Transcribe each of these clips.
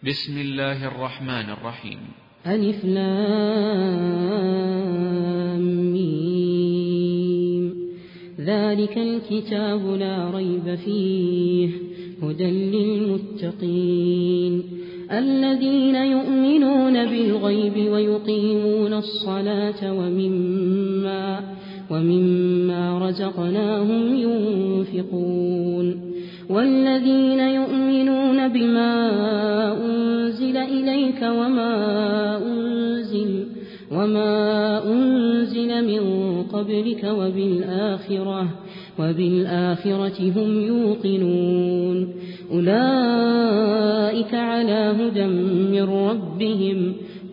بسم الله الرحمن الرحيم. ألف لام ميم. ذلك الكتاب لا ريب فيه هدى للمتقين الذين يؤمنون بالغيب ويقيمون الصلاة ومما رزقناهم ينفقون والذين يؤمنون بما أنزل إليك وما أنزل من قبلك وبالآخرة هم يوقنون أولئك على هدى من ربهم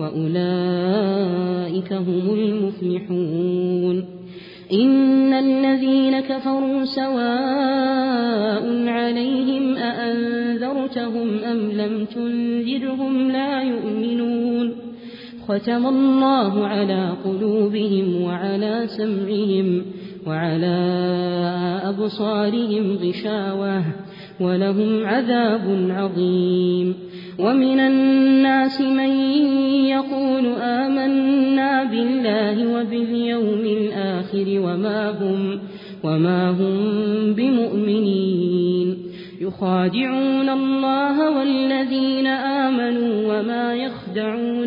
وأولئك هم المفلحون إن الذين كفروا سواء عليهم أأنذرتهم أم لم تنذرهم لا يؤمنون ختم الله على قلوبهم وعلى سمعهم وعلى أبصارهم غشاوة ولهم عذاب عظيم ومن الناس من يقول آمنا بالله وباليوم الآخر وما هم بمؤمنين يخادعون الله والذين آمنوا وما يخدعون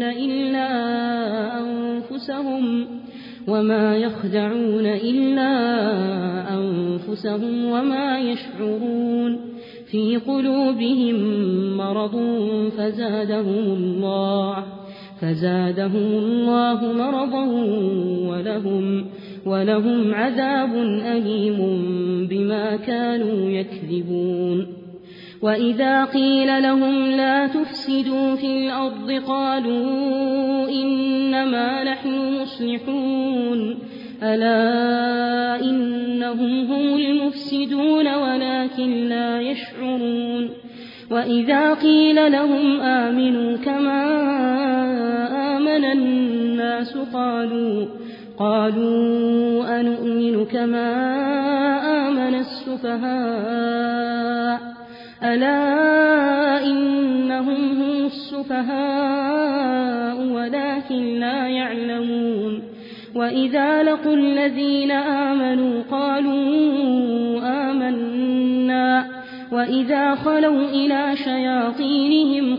إلا أنفسهم وما يشعرون في قلوبهم مرض فزادهم الله مرضا ولهم عذاب أليم بما كانوا يكذبون وإذا قيل لهم لا تفسدوا في الأرض قالوا إنما نحن مصلحون ألا إنهم هم المفسدون ولكن لا يشعرون وإذا قيل لهم آمنوا كما آمن الناس قالوا أنؤمن كما آمن السفهاء ألا إنهم هم السفهاء ولكن لا يعلمون وإذا لقوا الذين آمنوا قالوا آمنا وإذا خلوا إلى شياطينهم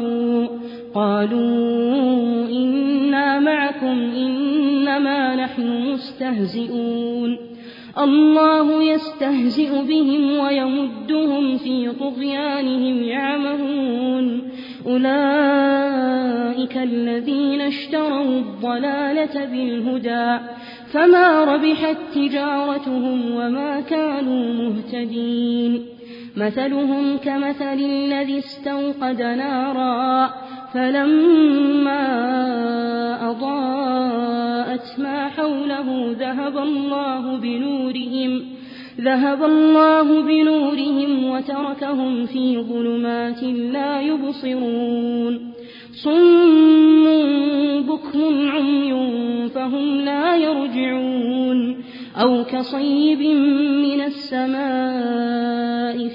قالوا إنا معكم إنما نحن مستهزئون الله يستهزئ بهم ويمدهم في طغيانهم يعمهون أولئك الذين اشتروا الضلالة بالهدى فما ربحت تجارتهم وما كانوا مهتدين مثلهم كمثل الذي استوقد نارا فلما أضاءت ما حوله ذهب الله بنورهم وتركهم في ظلمات لا يبصرون صم بكم عمي فهم لا يرجعون أو كصيب من السماء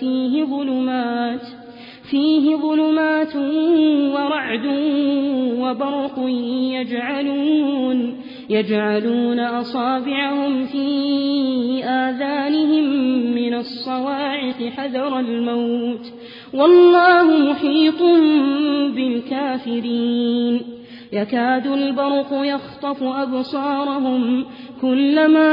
فيه ظلمات ورعد وبرق يجعلون أصابعهم في آذانهم من الصواعق حذر الموت والله محيط بالكافرين يكاد البرق يخطف أبصارهم كلما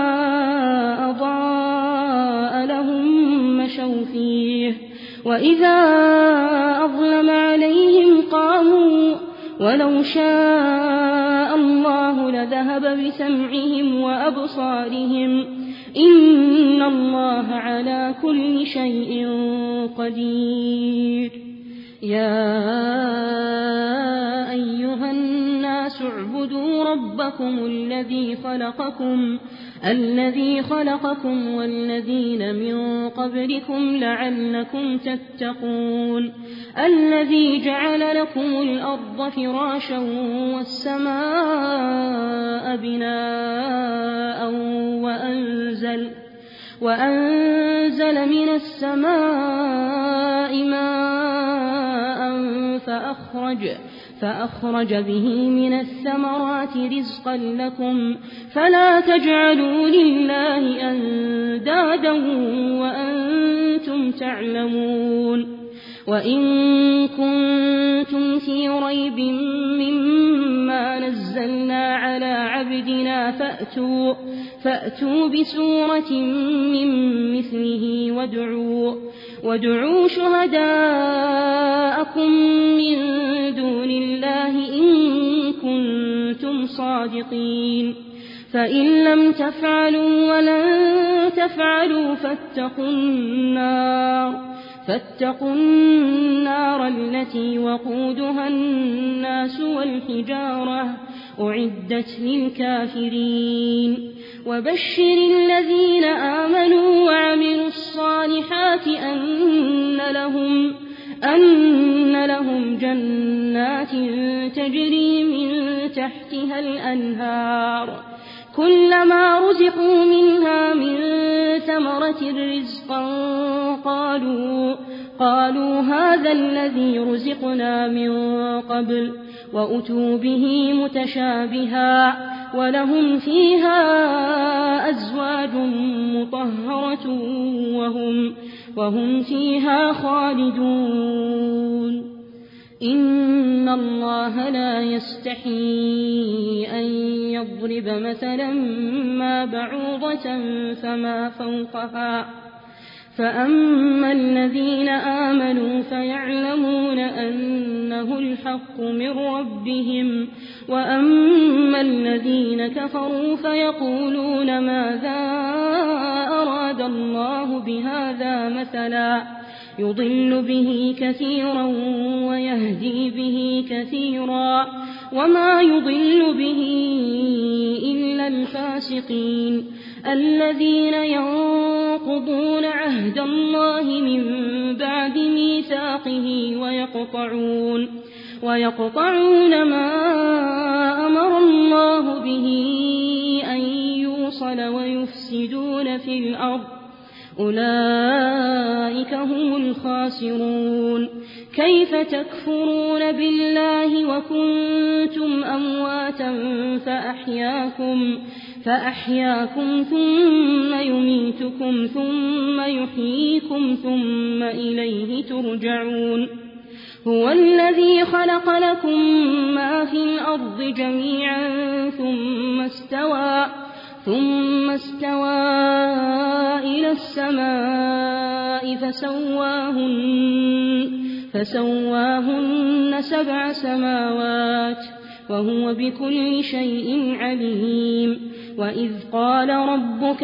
أضاء لهم مشوا فيه وإذا أظلم عليهم قاموا ولو شاء الله لذهب بسمعهم وأبصارهم إن الله على كل شيء قدير يا أيها الناس اعبدوا ربكم الذي خلقكم والذين من قبلكم لعلكم تتقون الذي جعل لكم الأرض فراشا والسماء بناء وأنزل من السماء ماء فأخرج به من الثمرات رزقا لكم فلا تجعلوا لله أندادا وأنتم تعلمون وإن كنتم في ريب مما نزلنا على عبدنا فأتوا بسورة من مثله وادعوا شهداءكم من دون الله إن كنتم صادقين فإن لم تفعلوا ولن تفعلوا فاتقوا النار التي وقودها الناس والحجارة أعدت للكافرين وبشر الذين آمنوا وعملوا الصالحات أن لهم جنات تجري من تحتها الأنهار كلما رزقوا منها من ثمرة رزقا قالوا هذا الذي رزقنا من قبل وأتوا به متشابها ولهم فيها أزواج مطهرة وهم فيها خالدون إن الله لا يستحيي أن يضرب مثلا ما بعوضة فما فوقها فأما الذين آمنوا فيعلمون أنه الحق من ربهم وأما الذين كفروا فيقولون ماذا أراد الله بهذا مثلا يضل به كثيرا ويهدي به كثيرا وما يضل به إلا الفاسقين الذين ينقضون عهد الله من بعد ميثاقه ويقطعون ما أمر الله به أن يوصل ويفسدون في الأرض أولئك هم الخاسرون كيف تكفرون بالله وكنتم أمواتا فأحياكم ثم يميتكم ثم يحييكم ثم إليه ترجعون هو الذي خلق لكم ما في الأرض جميعا ثم استوى إلى السماء فسواهن 7 سماوات وهو بكل شيء عليم وإذ قال ربك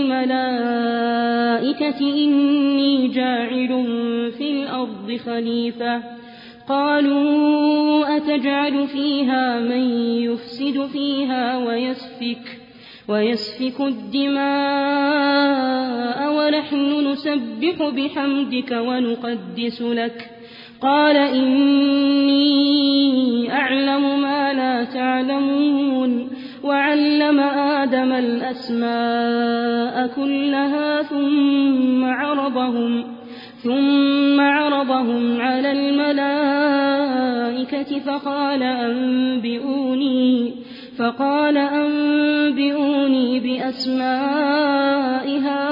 للملائكة إني جاعل في الأرض خليفة قالوا أتجعل فيها من يفسد فيها ويسفك الدماء ونحن نسبح بحمدك ونقدس لك قال إني أعلم ما لا تعلمون وعلم آدم الأسماء كلها ثم عرضهم على الملائكة فقال أنبئوني بأسماء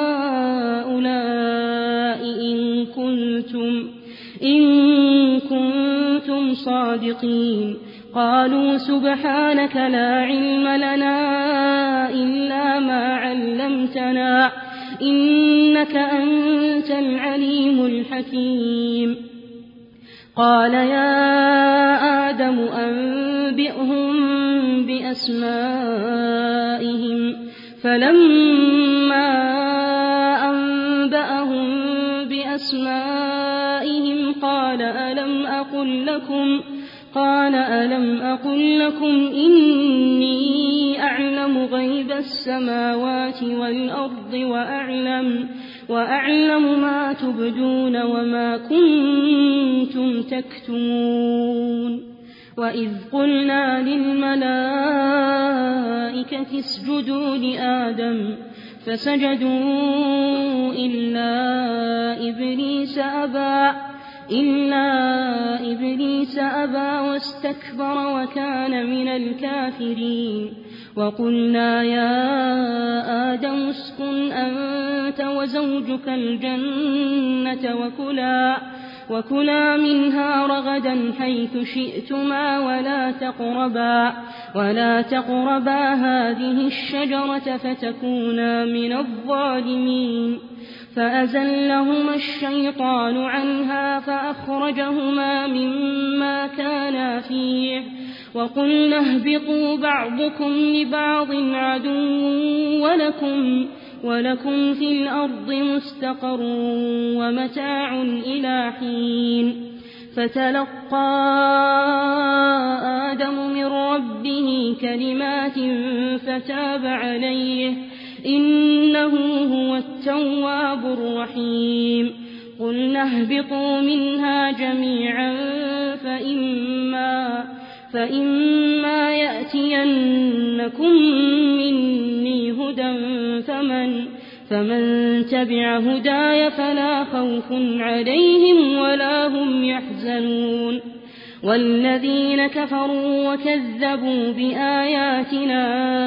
هؤلاء إن كنتم صادقين قالوا سبحانك لا علم لنا إلا ما علمتنا إنك أنت العليم الحكيم قال يا آدم أنبئهم بأسمائهم فلما أنبأهم بأسمائهم قال ألم أقل لكم إني أعلم غيب السماوات والأرض وأعلم ما تبدون وما كنتم تكتمون وإذ قلنا للملائكة اسجدوا لآدم فسجدوا إلا إبليس إلا إبليس أبى واستكبر وكان من الكافرين وقلنا يا آدم اسكن أنت وزوجك الجنة وكلا منها رغدا حيث شئتما ولا تقربا هذه الشجرة فتكونا من الظالمين فأزلهما الشيطان عنها فأخرجهما مما كانا فيه وقلنا اهبطوا بعضكم لبعض عدو ولكم في الأرض مستقر ومتاع إلى حين فتلقى آدم من ربه كلمات فتاب عليه إنه هو التواب الرحيم قلنا اهبطوا منها جميعا فإما يأتينكم مني هدى فمن تبع هداي فلا خوف عليهم ولا هم يحزنون والذين كفروا وكذبوا بآياتنا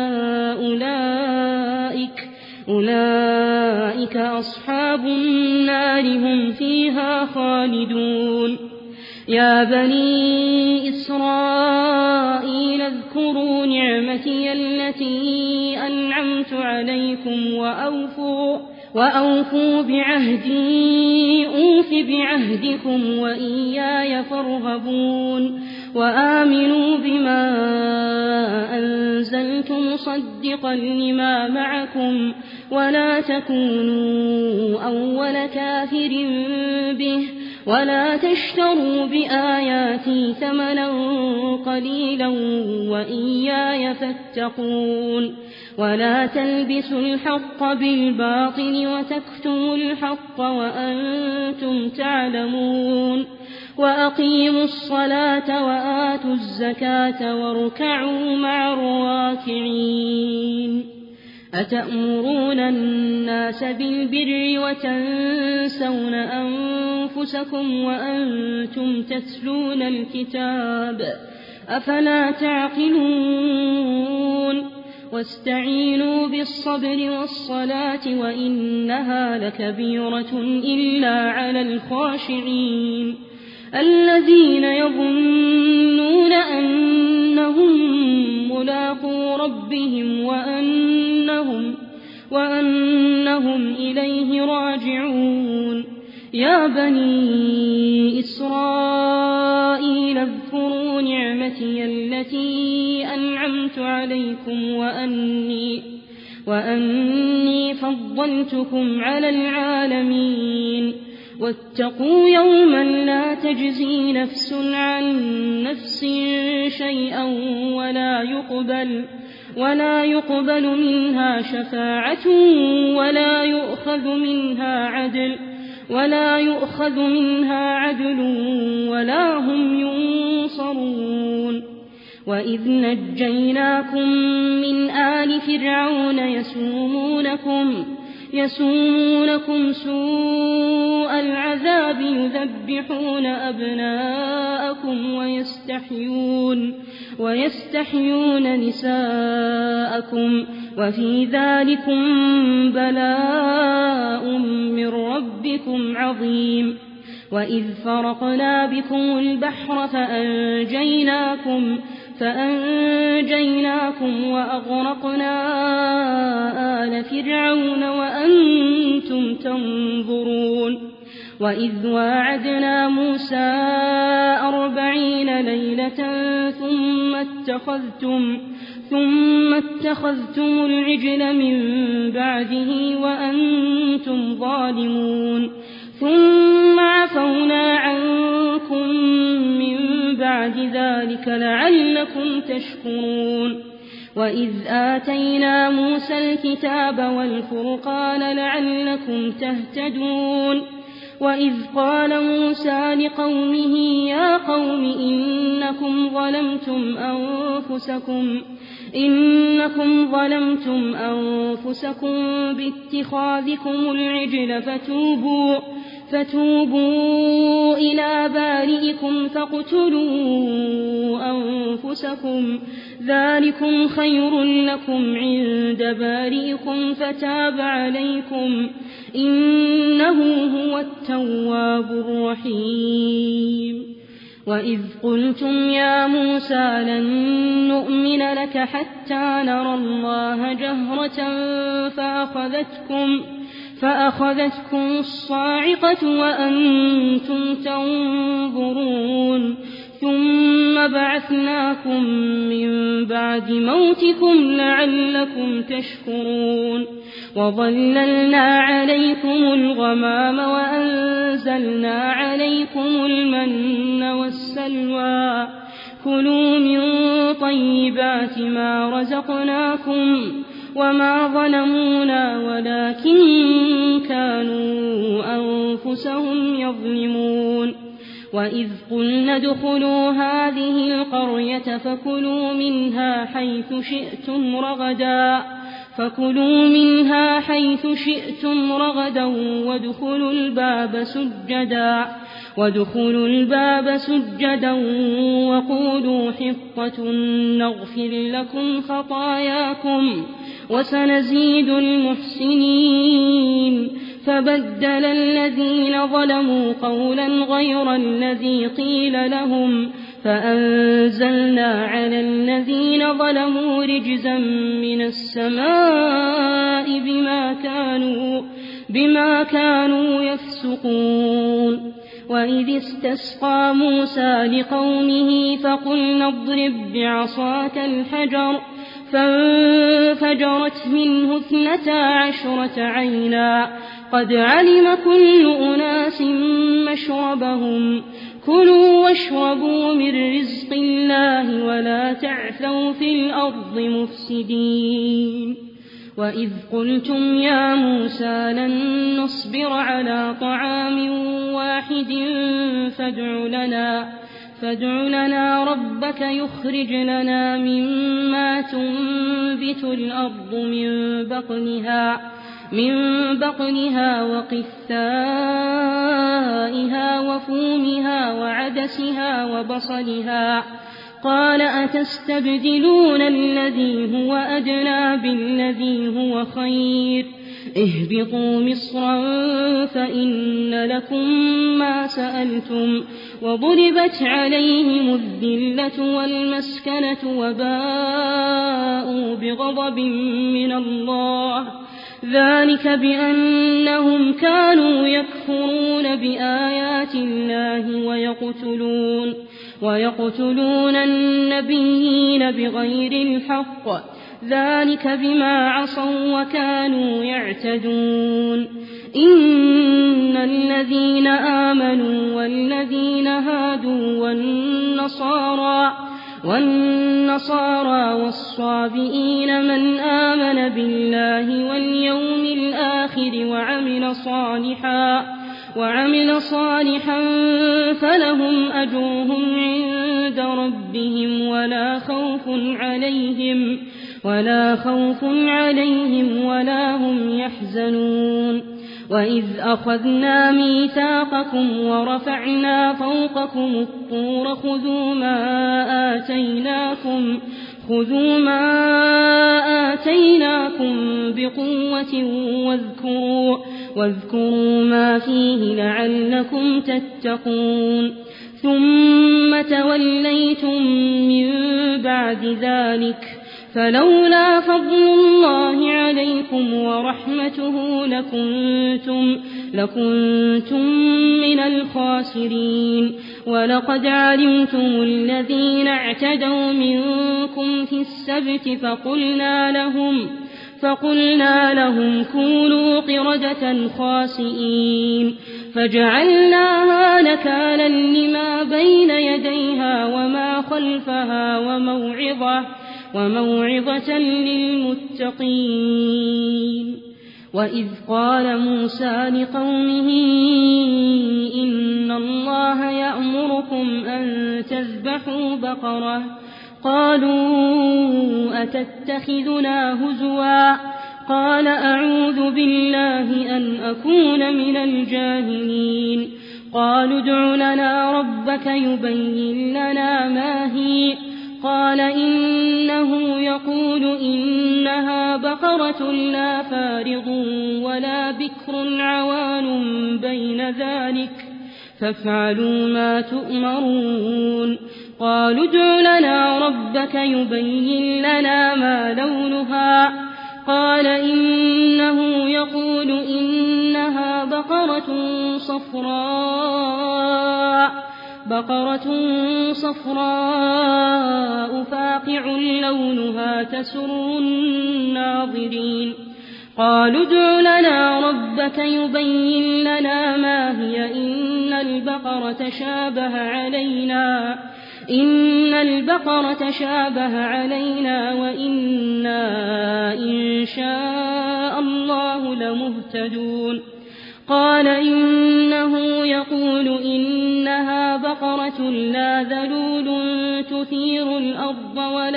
أولئك أصحاب النار هم فيها خالدون يا بني إسرائيل اذكروا نعمتي التي أنعمت عليكم وأوفوا بعهدي أوف بعهدكم وإياي فارهبون وآمنوا بما أنزلت مصدقا لما معكم ولا تكونوا أول كافر به ولا تشتروا بآياتي ثمنا قليلا وإياي فاتقون ولا تلبسوا الحق بالباطل وتكتموا الحق وأنتم تعلمون وأقيموا الصلاة وآتوا الزكاة واركعوا مع الراكعين أتأمرون الناس بالبر وتنسون أنفسكم وأنتم تتلون الكتاب أفلا تعقلون واستعينوا بالصبر والصلاة وإنها لكبيرة إلا على الخاشعين الذين يظنون أنهم ملاقو ربهم وأنهم إليه راجعون يا بني إسرائيل اذكروا نعمتي التي أنعمت عليكم وأني فضلتكم على العالمين واتقوا يوما لا تجزي نفس عن نفس شيئا ولا يقبل منها شفاعة ولا يؤخذ منها عدل ولا هم ينصرون وإذ نجيناكم من آل فرعون يسومونكم سوء العذاب يذبحون أبناءكم ويستحيون نساءكم وفي ذلكم بلاء من ربكم عظيم وإذ فرقنا بكم البحر فأنجيناكم وأغرقنا آل فرعون وأنتم تنظرون وإذ واعدنا موسى 40 ليلة ثم اتخذتم العجل من بعده وأنتم ظالمون ثم عفونا عنكم من بعد ذلك لعلكم تشكرون وإذ آتينا موسى الكتاب والفرقان لعلكم تهتدون وإذ قال موسى لقومه يا قوم إنكم ظلمتم أنفسكم باتخاذكم العجل فتوبوا إلى بارئكم فاقتلوا أنفسكم ذلكم خير لكم عند بارئكم فتاب عليكم إنه هو التواب الرحيم وإذ قلتم يا موسى لن نؤمن لك حتى نرى الله جهرة فأخذتكم الصاعقة وأنتم تنظرون ثم بعثناكم من بعد موتكم لعلكم تشكرون وظللنا عليكم الغمام وأنزلنا عليكم المن والسلوى كلوا من طيبات ما رزقناكم وما ظلمونا ولكن كانوا أنفسهم يظلمون وإذ قلنا ادخلوا هذه القرية فكلوا منها حيث شئتم رغدا وادخلوا الباب سجدا وقولوا حطة نغفر لكم خطاياكم وسنزيد المحسنين فبدل الذين ظلموا قولا غير الذي قيل لهم فأنزلنا على الذين ظلموا رجزا من السماء بما كانوا يفسقون وإذ استسقى موسى لقومه فقلنا اضرب بعصاك الحجر فانفجرت منه 12 عينا قد علم كل أناس مشربهم كلوا واشربوا من رزق الله ولا تعثوا في الأرض مفسدين وإذ قلتم يا موسى لن نصبر على طعام واحد فادع لنا ربك يخرج لنا مما تنبت الأرض من بقلها وقثائها وفومها وعدسها وبصلها قال أتستبدلون الذي هو أدنى بالذي هو خير اهبطوا مصرا فإن لكم ما سألتم وضربت عليهم الذلة والمسكنة وباءوا بغضب من الله ذلك بأنهم كانوا يكفرون بآيات الله ويقتلون النبيين بغير الحق ذلك بما عصوا وكانوا يعتدون إن الذين آمنوا والذين هادوا والنصارى والصابئين من آمن بالله واليوم الآخر وعمل صالحا فلهم أجرهم عند ربهم ولا خوف عليهم ولا هم يحزنون وإذ أخذنا ميثاقكم ورفعنا فوقكم الطور خذوا ما آتيناكم بقوة واذكروا ما فيه لعلكم تتقون ثم توليتم من بعد ذلك فلولا فضل الله عليكم ورحمته لكنتم من الخاسرين ولقد علمتم الذين اعتدوا منكم في السبت فقلنا لهم كونوا قردة خاسئين فجعلناها نكالا لما بين يديها وما خلفها وموعظة للمتقين وإذ قال موسى لقومه إن الله يأمركم أن تذبحوا بقرة قالوا أتتخذنا هزوا قال أعوذ بالله أن أكون من الجاهلين قالوا ادع لنا ربك يبين لنا ما هي قال إنه يقول إنها بقرة لا فارض ولا بكر عوان بين ذلك فافعلوا ما تؤمرون قالوا ادع لنا ربك يبين لنا ما لونها قال إنه يقول إنها بقرة صفراء فاقع لونها تسر الناظرين قالوا ادع لنا ربك يبين لنا ما هي إن البقرة شابه علينا وإنا إن شاء الله لمهتدون قال إنه يقول إنها بقرة لا ذلول تثير الأرض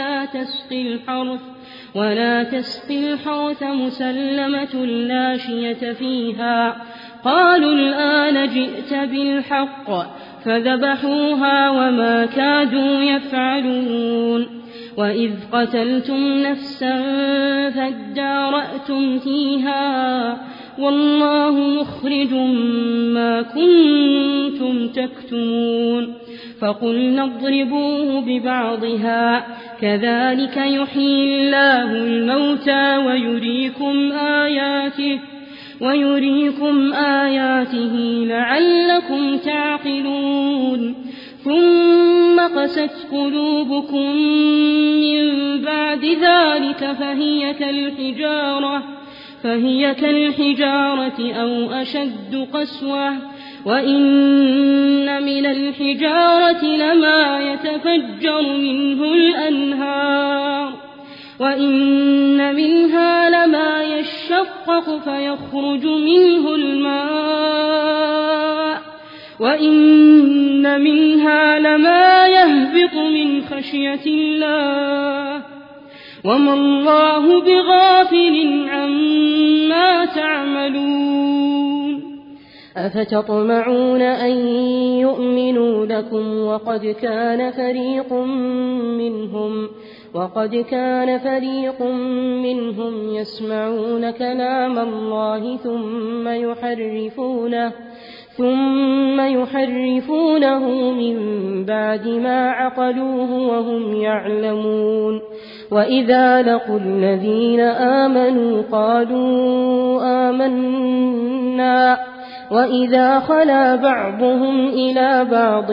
ولا تسقي الحرث مسلمة لا شية فيها قالوا الآن جئت بالحق فذبحوها وما كادوا يفعلون وإذ قتلتم نفسا فادارأتم فيها والله مخرج ما كنتم تكتمون فقلنا اضربوه ببعضها كذلك يحيي الله الموتى ويريكم آياته لعلكم تعقلون ثم قست قلوبكم من بعد ذلك فهي كالحجارة أو أشد قسوة وإن من الحجارة لما يتفجر منه الأنهار وإن منها لما يشقق فيخرج منه الماء وإن منها لما يهبط من خشية الله وما الله بغافل عما تعملون أفتطمعون أن يؤمنوا لكم وقد كان فريق منهم يسمعون كلام الله ثم يحرفونه من بعد ما عقلوه وهم يعلمون وإذا لقوا الذين آمنوا قالوا آمنا وإذا خلا بعضهم إلى بعض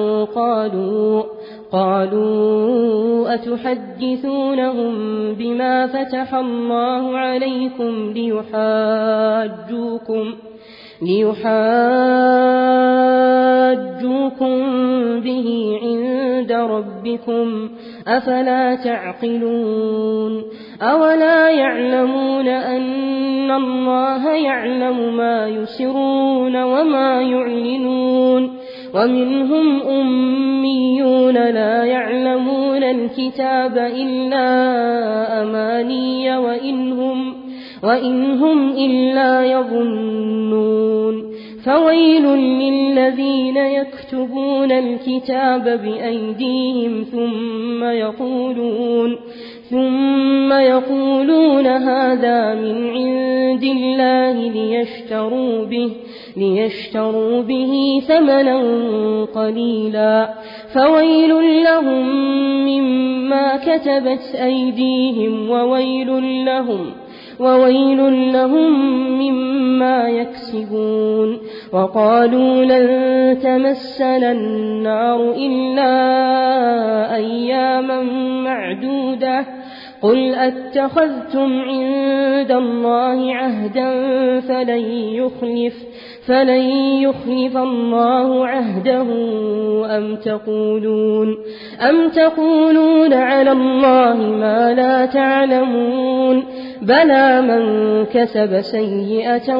قالوا أتحدثونهم بما فتح الله عليكم ليحاجوكم به عند ربكم أفلا تعقلون أولا يعلمون أن الله يعلم ما يسرون وما يعلنون ومنهم أميون لا يعلمون الكتاب إلا أماني وإن هم إلا يظنون فويل للذين يكتبون الكتاب بأيديهم ثم يقولون هذا من عند الله ليشتروا به ثمنا قليلا فويل لهم مما كتبت أيديهم وويل لهم مما يكسبون وقالوا لن تمسنا النار إلا أياما معدودة قل أتخذتم عند الله عهدا فلن يخلف الله عهده أم تقولون على الله ما لا تعلمون بلى من كسب سيئة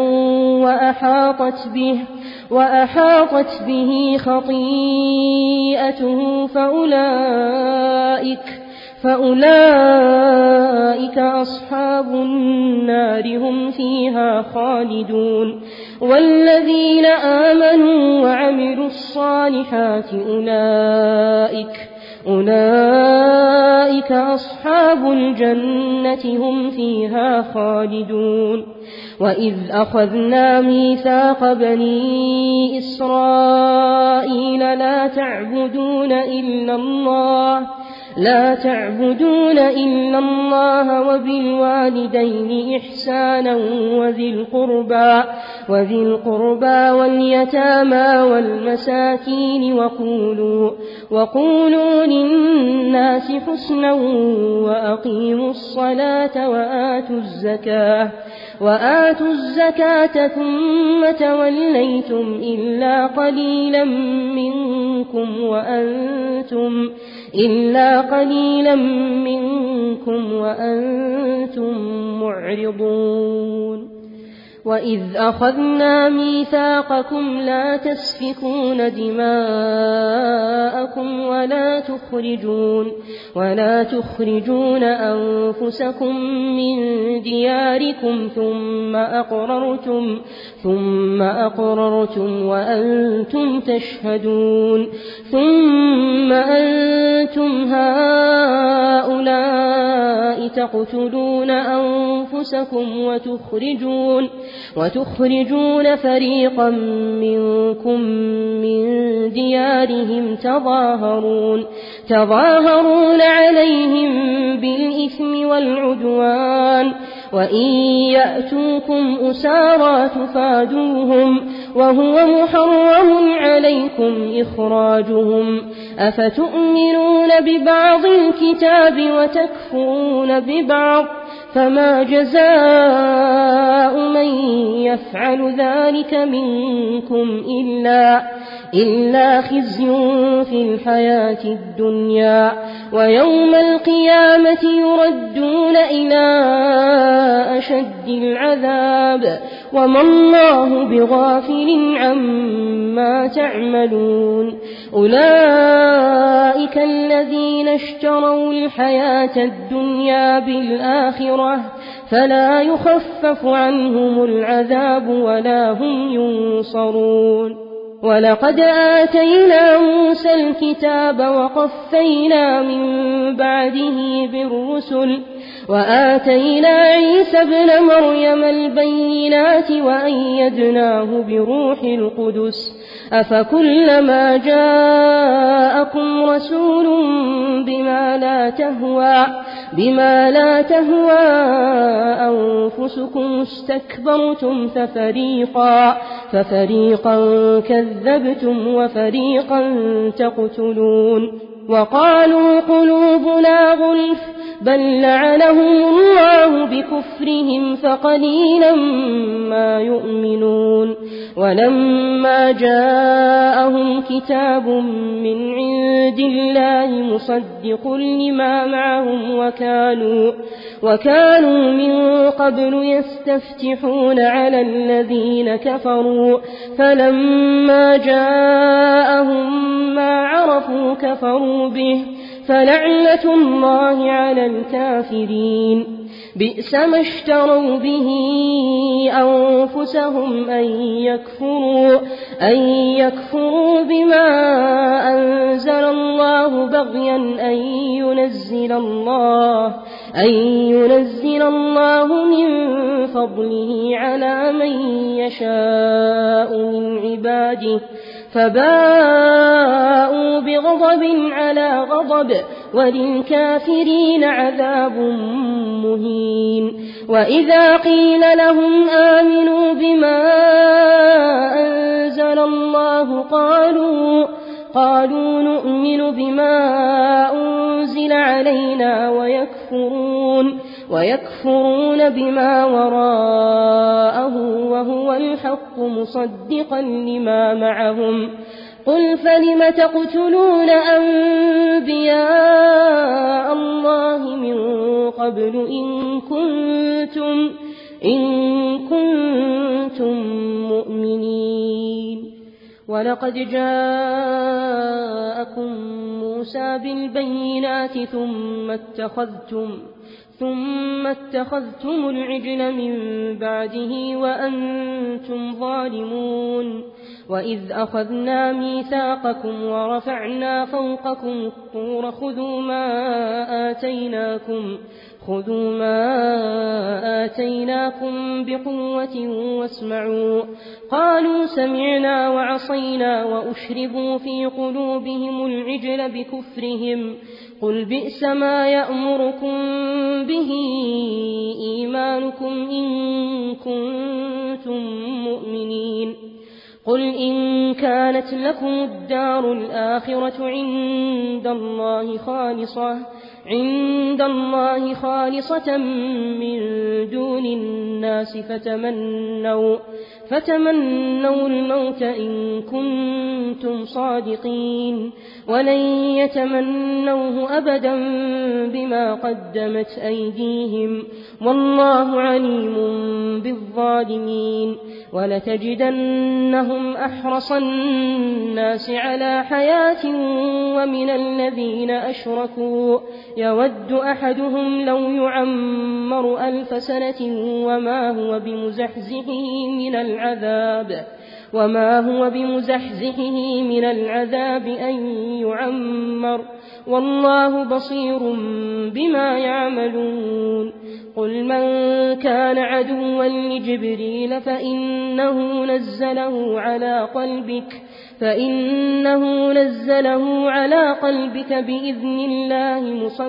وأحاطت به خطيئته فأولئك أصحاب النار هم فيها خالدون والذين آمنوا وعملوا الصالحات أولئك أصحاب الجنة هم فيها خالدون وإذ أخذنا ميثاق بني إسرائيل لا تعبدون إلا الله وبالوالدين إحسانا وذي القربى واليتامى والمساكين وقولوا للناس حسنا وأقيموا الصلاة وآتوا الزكاة ثم توليتم إلا قليلا منكم وأنتم معرضون وإذ أخذنا ميثاقكم لا تسفكون دماءكم ولا تخرجون أنفسكم من دياركم ثم أقررتم وأنتم تشهدون ثم أنتم هؤلاء تقتلون أنفسكم وتخرجون فريقا منكم من ديارهم تظاهرون عليهم بالإثم والعدوان وإن يأتوكم أسارى تفادوهم وهو محرم عليكم إخراجهم أفتؤمنون ببعض الكتاب وتكفرون ببعض فما جزاء من يفعل ذلك منكم إلا خزي في الحياة الدنيا ويوم القيامة يردون إلى أشد العذاب وما الله بغافل عما تعملون أولئك الذين اشتروا الحياة الدنيا بالآخرة فلا يخفف عنهم العذاب ولا هم ينصرون ولقد آتينا موسى الكتاب وقفينا من بعده بالرسل وآتينا عيسى ابن مريم البينات وأيدناه بروح القدس أفكلما جاءكم رسول بما لا تهوى أنفسكم استكبرتم ففريقا كذبتم وفريقا تقتلون وقالوا قلوبنا غلف بل لعنهم الله بكفرهم فقليلا ما يؤمنون ولما جاءهم كتاب من عند الله مصدق لما معهم وكانوا من قبل يستفتحون على الذين كفروا فلما جاءهم ما عرفوا كفروا به فلعنة الله على الكافرين بئس ما اشتروا به أنفسهم أن يكفروا بما أنزل الله بغيا أن ينزل الله من فضله على من يشاء من عباده فباءوا بغضب على غضب وللكافرين عذاب مهين وإذا قيل لهم آمنوا بما أنزل الله قالوا نؤمن بما أنزل علينا ويكفرون بما وراءه وهو الحق مصدقا لما معهم قل فلم تقتلون أنبياء الله من قبل إن كنتم مؤمنين ولقد جاءكم موسى موسى بالبينات ثم اتخذتم العجل من بعده وأنتم ظالمون. وإذ أخذنا ميثاقكم ورفعنا فوقكم الطور خذوا ما آتيناكم بقوة واسمعوا. قالوا سمعنا وعصينا وأشربوا في قلوبهم العجل بكفرهم. قل بئس ما يأمركم به إيمانكم إن كنتم مؤمنين. قل إن كانت لكم الدار الآخرة عند الله خالصة من دون الناس فتمنوا الموت إن كنتم صادقين ولن يتمنوه أبدا بما قدمت أيديهم والله عليم بالظالمين. ولتجدنهم أحرص الناس على حياة ومن الذين أشركوا يود أحدهم لو يعمر 1000 سنة وما هو بمزحزحه من العذاب أن يعمر والله بصير بما يعملون. قل من كان عدوا لجبريل فإنه نزله على قلبك بإذن الله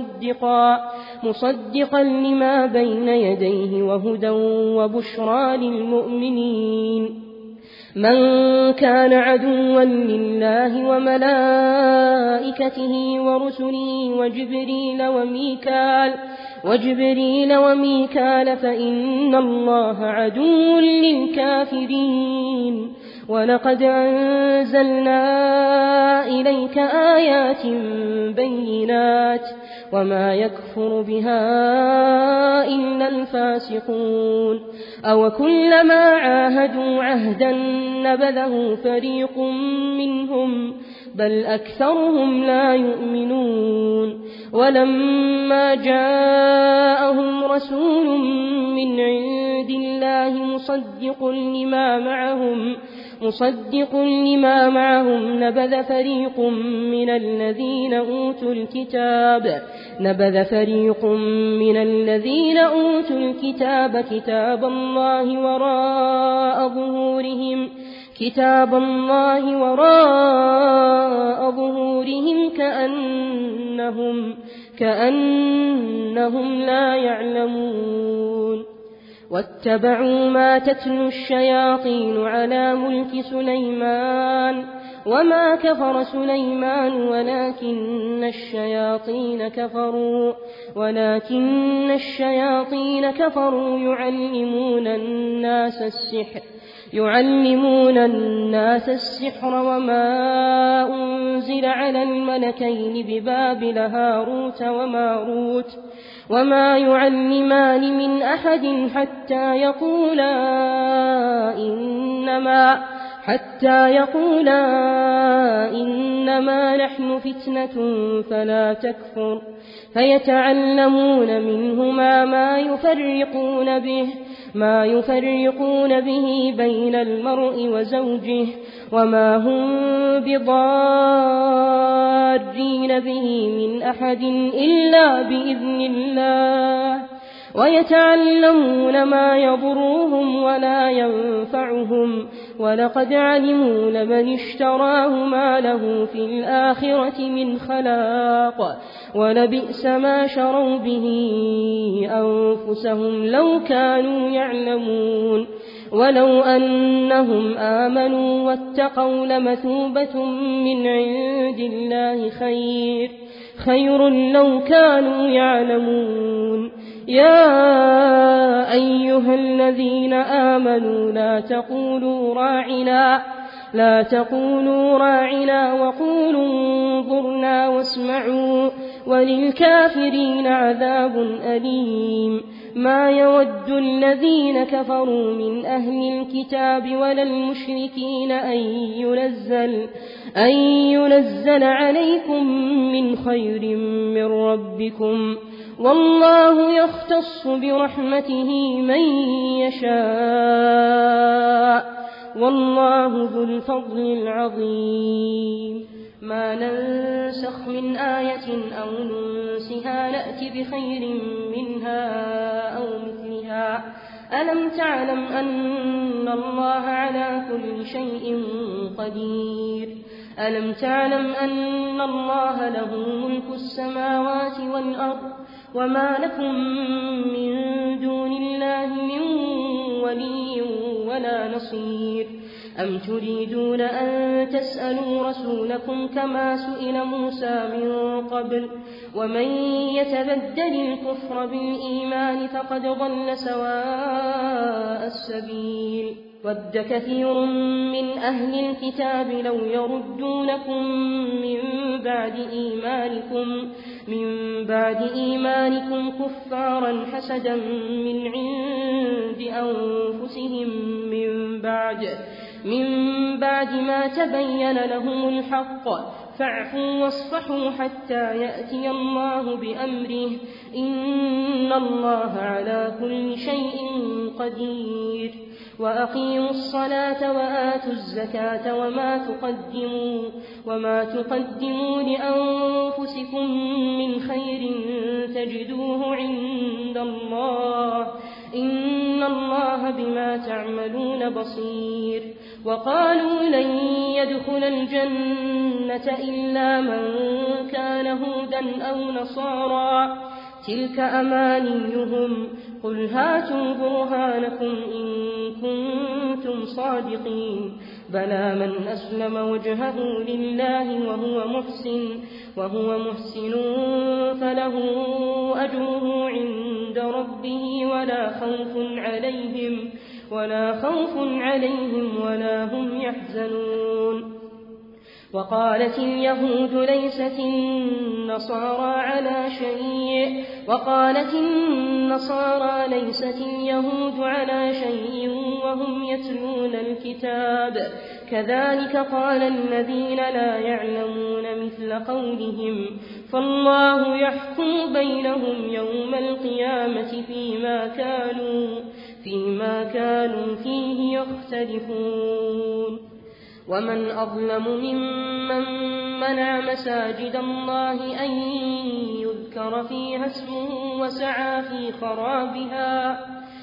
مصدقا لما بين يديه وهدى وبشرى للمؤمنين. من كان عدوا لله وملائكته ورسله وجبريل وميكال فإن الله عدو للكافرين. ولقد أنزلنا إليك آيات بينات وما يكفر بها إلا الفاسقون. أو كلما عاهدوا عهدا نبذه فريق منهم بل أكثرهم لا يؤمنون. ولما جاءهم رسول من عند الله مصدق لما معهم نبذ فريق من الذين أوتوا الكتاب كتاب الله وراء ظهورهم كأنهم لا يعلمون. واتبعوا ما تتلو الشياطين على ملك سليمان وما كفر سليمان ولكن الشياطين كفروا يعلمون الناس السحر وما أنزل على الملكين ببابل هاروت وماروت وما يعلمان من أحد حتى يقولا إنما نحن فتنة فلا تكفر. فيتعلمون منهما ما يفرقون به بين المرء وزوجه وما هم بضارين به من أحد إلا بإذن الله. ويتعلمون ما يضرهم ولا ينفعهم ولقد علموا لمن اشتراه ما له في الآخرة من خلاق ولبئس ما شروا به أنفسهم لو كانوا يعلمون. ولو أنهم آمنوا واتقوا لمثوبة من عند الله خير لو كانوا يعلمون. يا أيها الذين آمنوا لا تقولوا راعنا وقولوا انظرنا واسمعوا وللكافرين عذاب أليم. ما يود الذين كفروا من أهل الكتاب ولا المشركين أن ينزل عليكم من خير من ربكم، والله يختص برحمته من يشاء، والله ذو الفضل العظيم. ما ننسخ من آية أو ننسها نأت بخير منها أو مثلها. ألم تعلم أن الله على كل شيء قدير؟ ألم تعلم أن الله له ملك السماوات والأرض، وما لكم من دون الله من ولي ولا نصير؟ أم تريدون أن تسألوا رسولكم كما سئل موسى من قبل؟ ومن يتبدل الكفر بالإيمان فقد ضل سواء السبيل. ود كثير من أهل الكتاب لو يردونكم من بعد إيمانكم كفارا حسدا من عند أنفسهم من بعد ما تبين لهم الحق، فاعفوا واصفحوا حتى يأتي الله بأمره، إن الله على كل شيء قدير. وأقيموا الصلاة وآتوا الزكاة وما تقدموا لأنفسكم من خير تجدوه عند الله، إن الله بما تعملون بصير. وقالوا لن يدخل الجنة إلا من كان هودا أو نصارى، تلك أمانيهم، قل هاتوا برهانكم إن كنتم صادقين. بلى من أسلم وجهه لله وهو محسن فله أجره عند ربه ولا خوف عليهم ولا هم يحزنون. وقالت اليهود ليست النصارى على شيء وهم يتلون الكتاب، كذلك قال الذين لا يعلمون مثل قولهم، فالله يحكم بينهم يوم القيامة فيما كانوا فيه يختلفون. ومن أظلم ممن منع مساجد الله أن يذكر فيها اسمه وسعى في خرابها،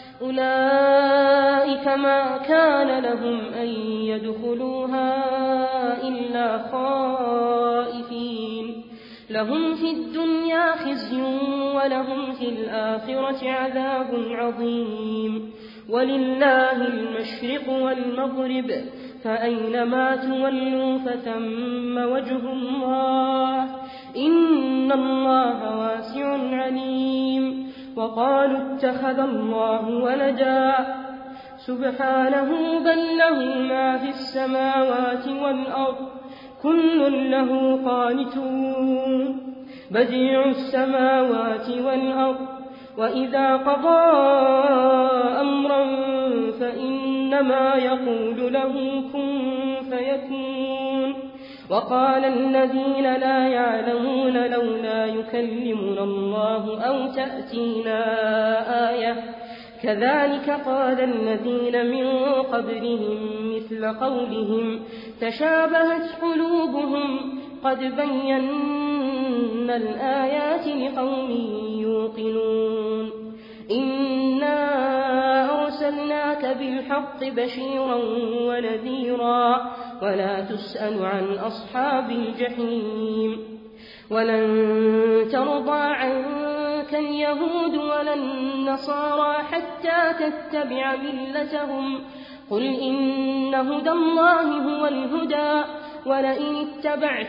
أولئك ما كان لهم أن يدخلوها إلا خائفين، لهم في الدنيا خزي ولهم في الآخرة عذاب عظيم. ولله المشرق والمغرب، فأينما تولوا فثم وجه الله، إن الله واسع عليم. وقالوا اتخذ الله ولدا، سبحانه بل له ما في السماوات والأرض، كل له قانتون. بديع السماوات والأرض، وإذا قضى أمرا فإنما يقول له كن فيكون. وقال الذين لا يعلمون لولا يكلمنا الله أو تأتينا آية، كذلك قال الذين من قبلهم مثل قولهم تشابهت قلوبهم، قد بينا الآيات لقوم يوقنون. إنا أرسلناك بالحق بشيرا ونذيرا، ولا تسأل عن أصحاب الجحيم. ولن ترضى عنك اليهود ولا النصارى حتى تتبع ملتهم، قل إن هدى الله هو الهدى، ولئن اتبعت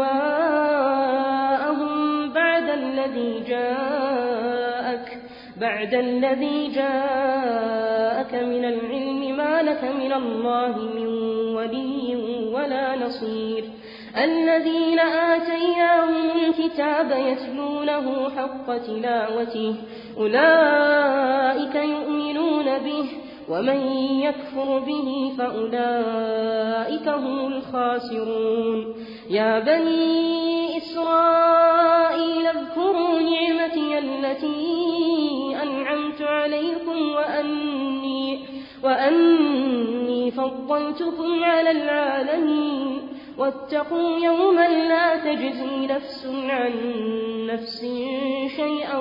أهواءهم بعد الذي جاءك من العلم ما لك من الله من ولي ولا نصير. الذين آتيناهم الكتاب الكتاب يتلونه حق تلاوته أولئك يؤمنون به ومن يكفر به فأولئك هم الخاسرون يا بني إسرائيل اذكروا نعمتي التي أنعمت عليكم وأني فضلتكم على العالمين واتقوا يوما لا تجزي نفس عن نفس شيئا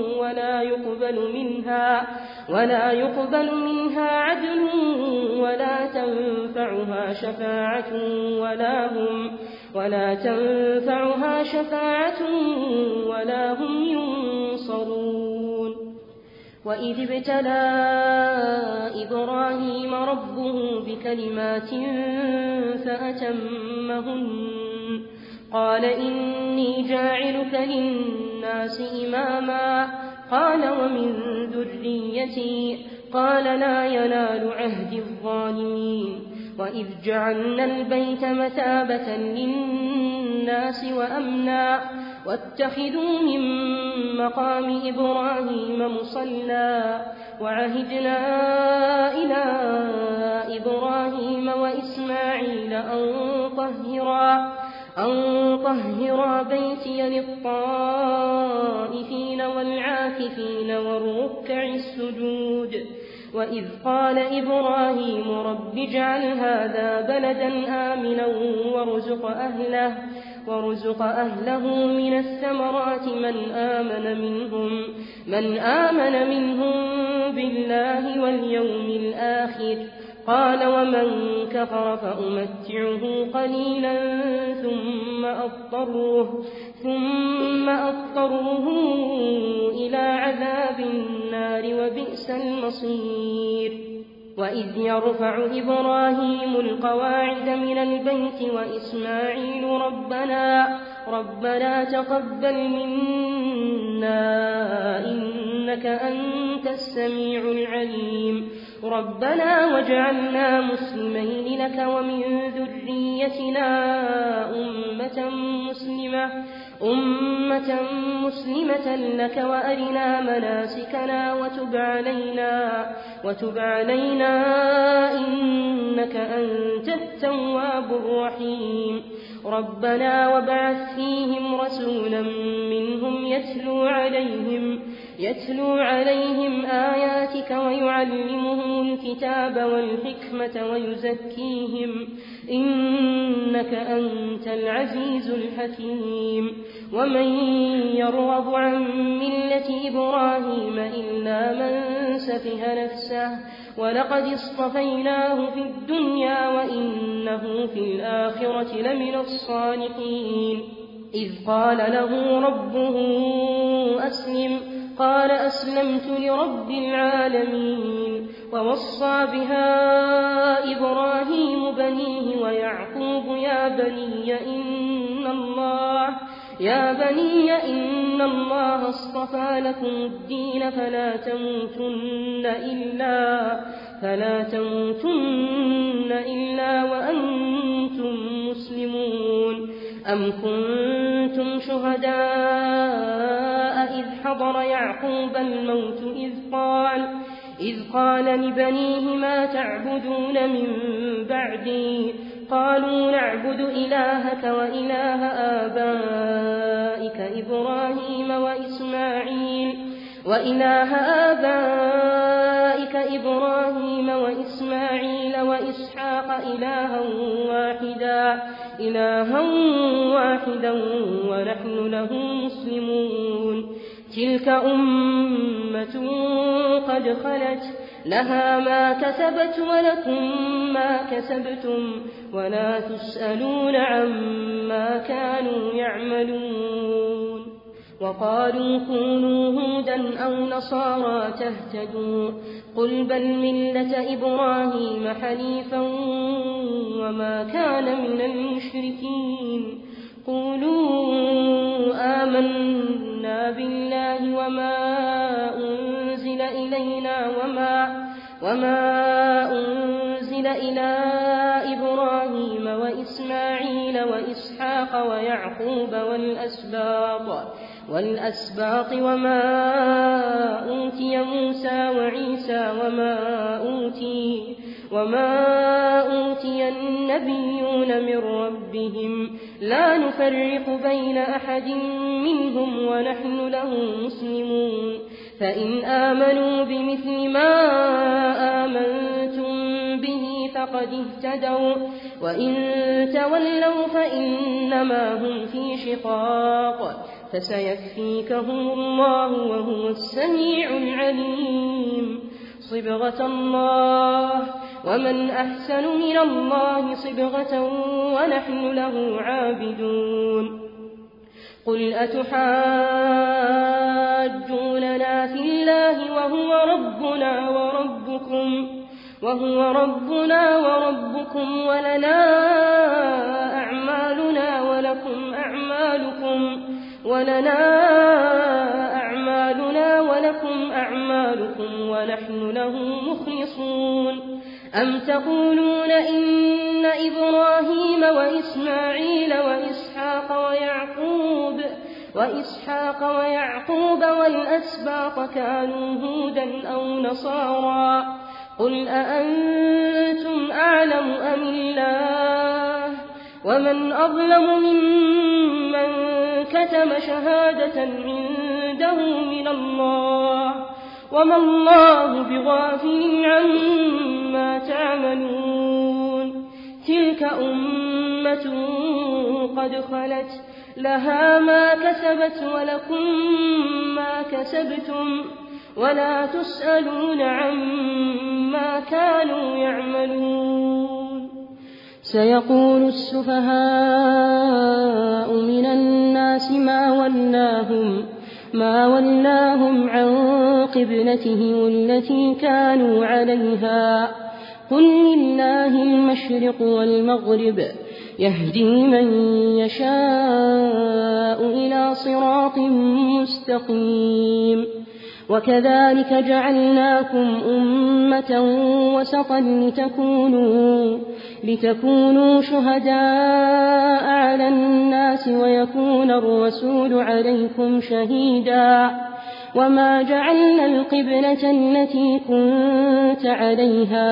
ولا يقبل منها عدل ولا تنفعها شفاعة ولا هم ينصرون وإذ ابتلى إبراهيم ربه بكلمات فأتمهن قال إني جاعلك للناس إماما قال ومن ذريتي قال لا ينال عهد الظالمين وإذ جعلنا البيت مثابة للناس وأمنا واتخذوا من مقام إبراهيم مصلى وعهدنا إلى إبراهيم وإسماعيل أن طهرا بيتي للطائفين والعاكفين والركع السجود وإذ قال إبراهيم رب اجعل هذا بلدا آمنا وارزق أهله من الثمرات من آمن منهم بالله واليوم الآخر قال ومن كفر فأمتعه قليلا ثم أضطره إلى عذاب النار وبئس المصير وإذ يرفع إبراهيم القواعد من البيت وإسماعيل ربنا تقبل منا إنك أنت السميع العليم ربنا واجعلنا مسلمين لك ومن ذريتنا أمة مسلمة لك وأرنا مناسكنا وتب علينا إنك أنت التواب الرحيم ربنا وابعث فيهم رسولا منهم يتلو عليهم آياتك ويعلمهم الكتاب والحكمة ويزكيهم إنك أنت العزيز الحكيم ومن يرغب عن ملة إبراهيم إلا من سفه نفسه ولقد اصطفيناه في الدنيا وإنه في الآخرة لمن الصالحين إذ قال له ربه أسلم قال أسلمت لرب العالمين ووصى بها إبراهيم بنيه ويعقوب يا بني إن الله اصطفى لكم الدين فلا تموتن إلا وأنتم مسلمون أم كنتم شهداء إذ حضر يعقوب الموت إذ قال لبنيه ما تعبدون من بعدي قالوا نعبد إلهك وإله آبائك إبراهيم وإسماعيل وإسحاق إلها واحدا ونحن له مسلمون تلك أمة قد خلت لها ما كسبت ولكم ما كسبتم ولا تسألون عما كانوا يعملون وقالوا كونوا هودا أو نصارى تهتدوا قل بل ملة إبراهيم حنيفا وما كان من المشركين قولوا آمنا بالله وما أنزل إلى إبراهيم وإسماعيل وإسحاق وإسحاق ويعقوب والأسباط وما أوتي موسى وعيسى وما أوتي النبيون من ربهم لا نفرق بين أحد منهم ونحن له مسلمون فإن آمنوا بمثل ما آمنتم به فقد اهتدوا وإن تولوا فإنما هم في شقاق فسيكفيكهم الله وهو السميع العليم صبغة الله ومن أحسن من الله صبغة ونحن له عابدون قل أتحاجوننا في الله وهو ربنا وربكم ولنا أعمالنا ولكم أعمالكم ونحن له مخلصون أم تقولون إن إبراهيم وإسماعيل وإسحاق ويعقوب والأسباط كانوا هودا أو نصارى قل أأنتم أعلم أم الله ومن أظلم ممن كتم شهادة عنده من الله وما الله بغافل عما تعملون تلك أمة قد خلت لها ما كسبت ولكم ما كسبتم ولا تسألون عما كانوا يعملون سيقول السفهاء من الناس ما ولاهم عن قبلتهم التي كانوا عليها قل لله المشرق والمغرب يهدي من يشاء إلى صراط مستقيم وكذلك جعلناكم أمة وسطا لتكونوا شهداء على الناس ويكون الرسول عليكم شهيدا وما جعلنا القبلة التي كنت عليها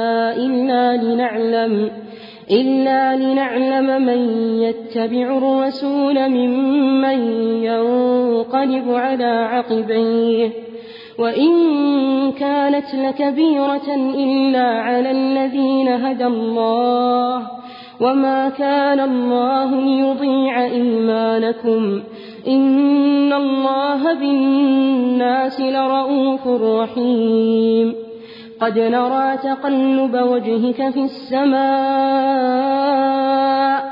إلا لنعلم من يتبع الرسول ممن ينقلب على عقبيه وإن كانت لكبيرة إلا على الذين هدى الله وما كان الله ليضيع إيمانكم إن الله بالناس لرءوف رحيم قد نرى تقلب وجهك في السماء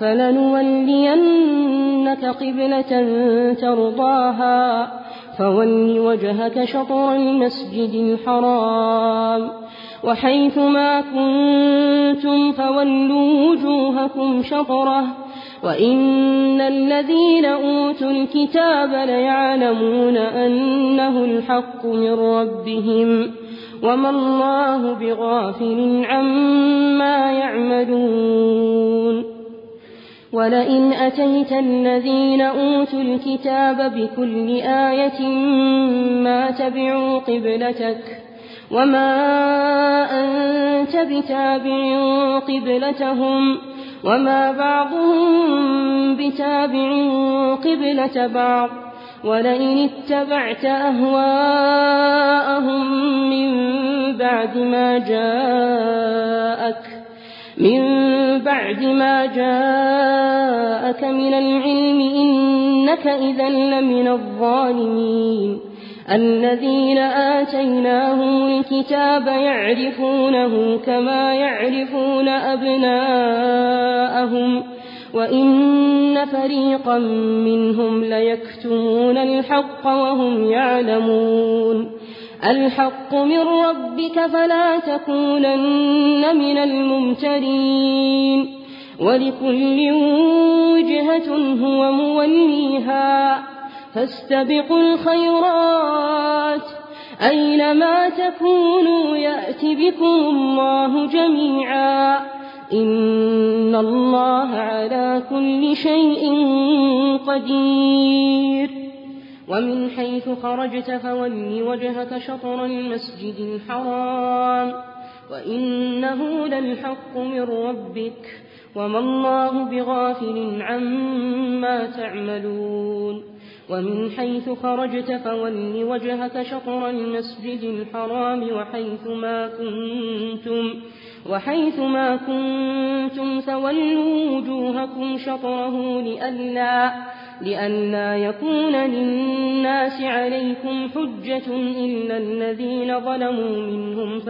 فلنولينك قبلة ترضاها فول وجهك شطر المسجد الحرام وحيث ما كنتم فولوا وجوهكم شطره وإن الذين أوتوا الكتاب ليعلمون أنه الحق من ربهم وما الله بغافل عما يعملون ولئن أتيت الذين أوتوا الكتاب بكل آية ما تبعوا قبلتك وما أنت بتابع قبلتهم وما بعضهم بتابع قبلة بعض ولئن اتبعت أهواءهم من بعد ما جاءك من العلم إنك إذا لمن الظالمين الذين آتيناهم الكتاب يعرفونه كما يعرفون أبناءهم وإن فريقا منهم ليكتمون الحق وهم يعلمون الحق من ربك فلا تكونن من الممترين ولكل وجهة هو موليها فاستبقوا الخيرات أينما تكونوا يأت بكم الله جميعا إن الله على كل شيء قدير ومن حيث خرجت فول وجهك شطر المسجد الحرام وإنه للحق من ربك وما الله بغافل عما تعملون ومن حيث خرجت فول وجهك شطر المسجد الحرام وحيث ما كنتم فولوا وجوهكم شطره لئلا يكون للناس عليكم حجة إلا الذين ظلموا منهم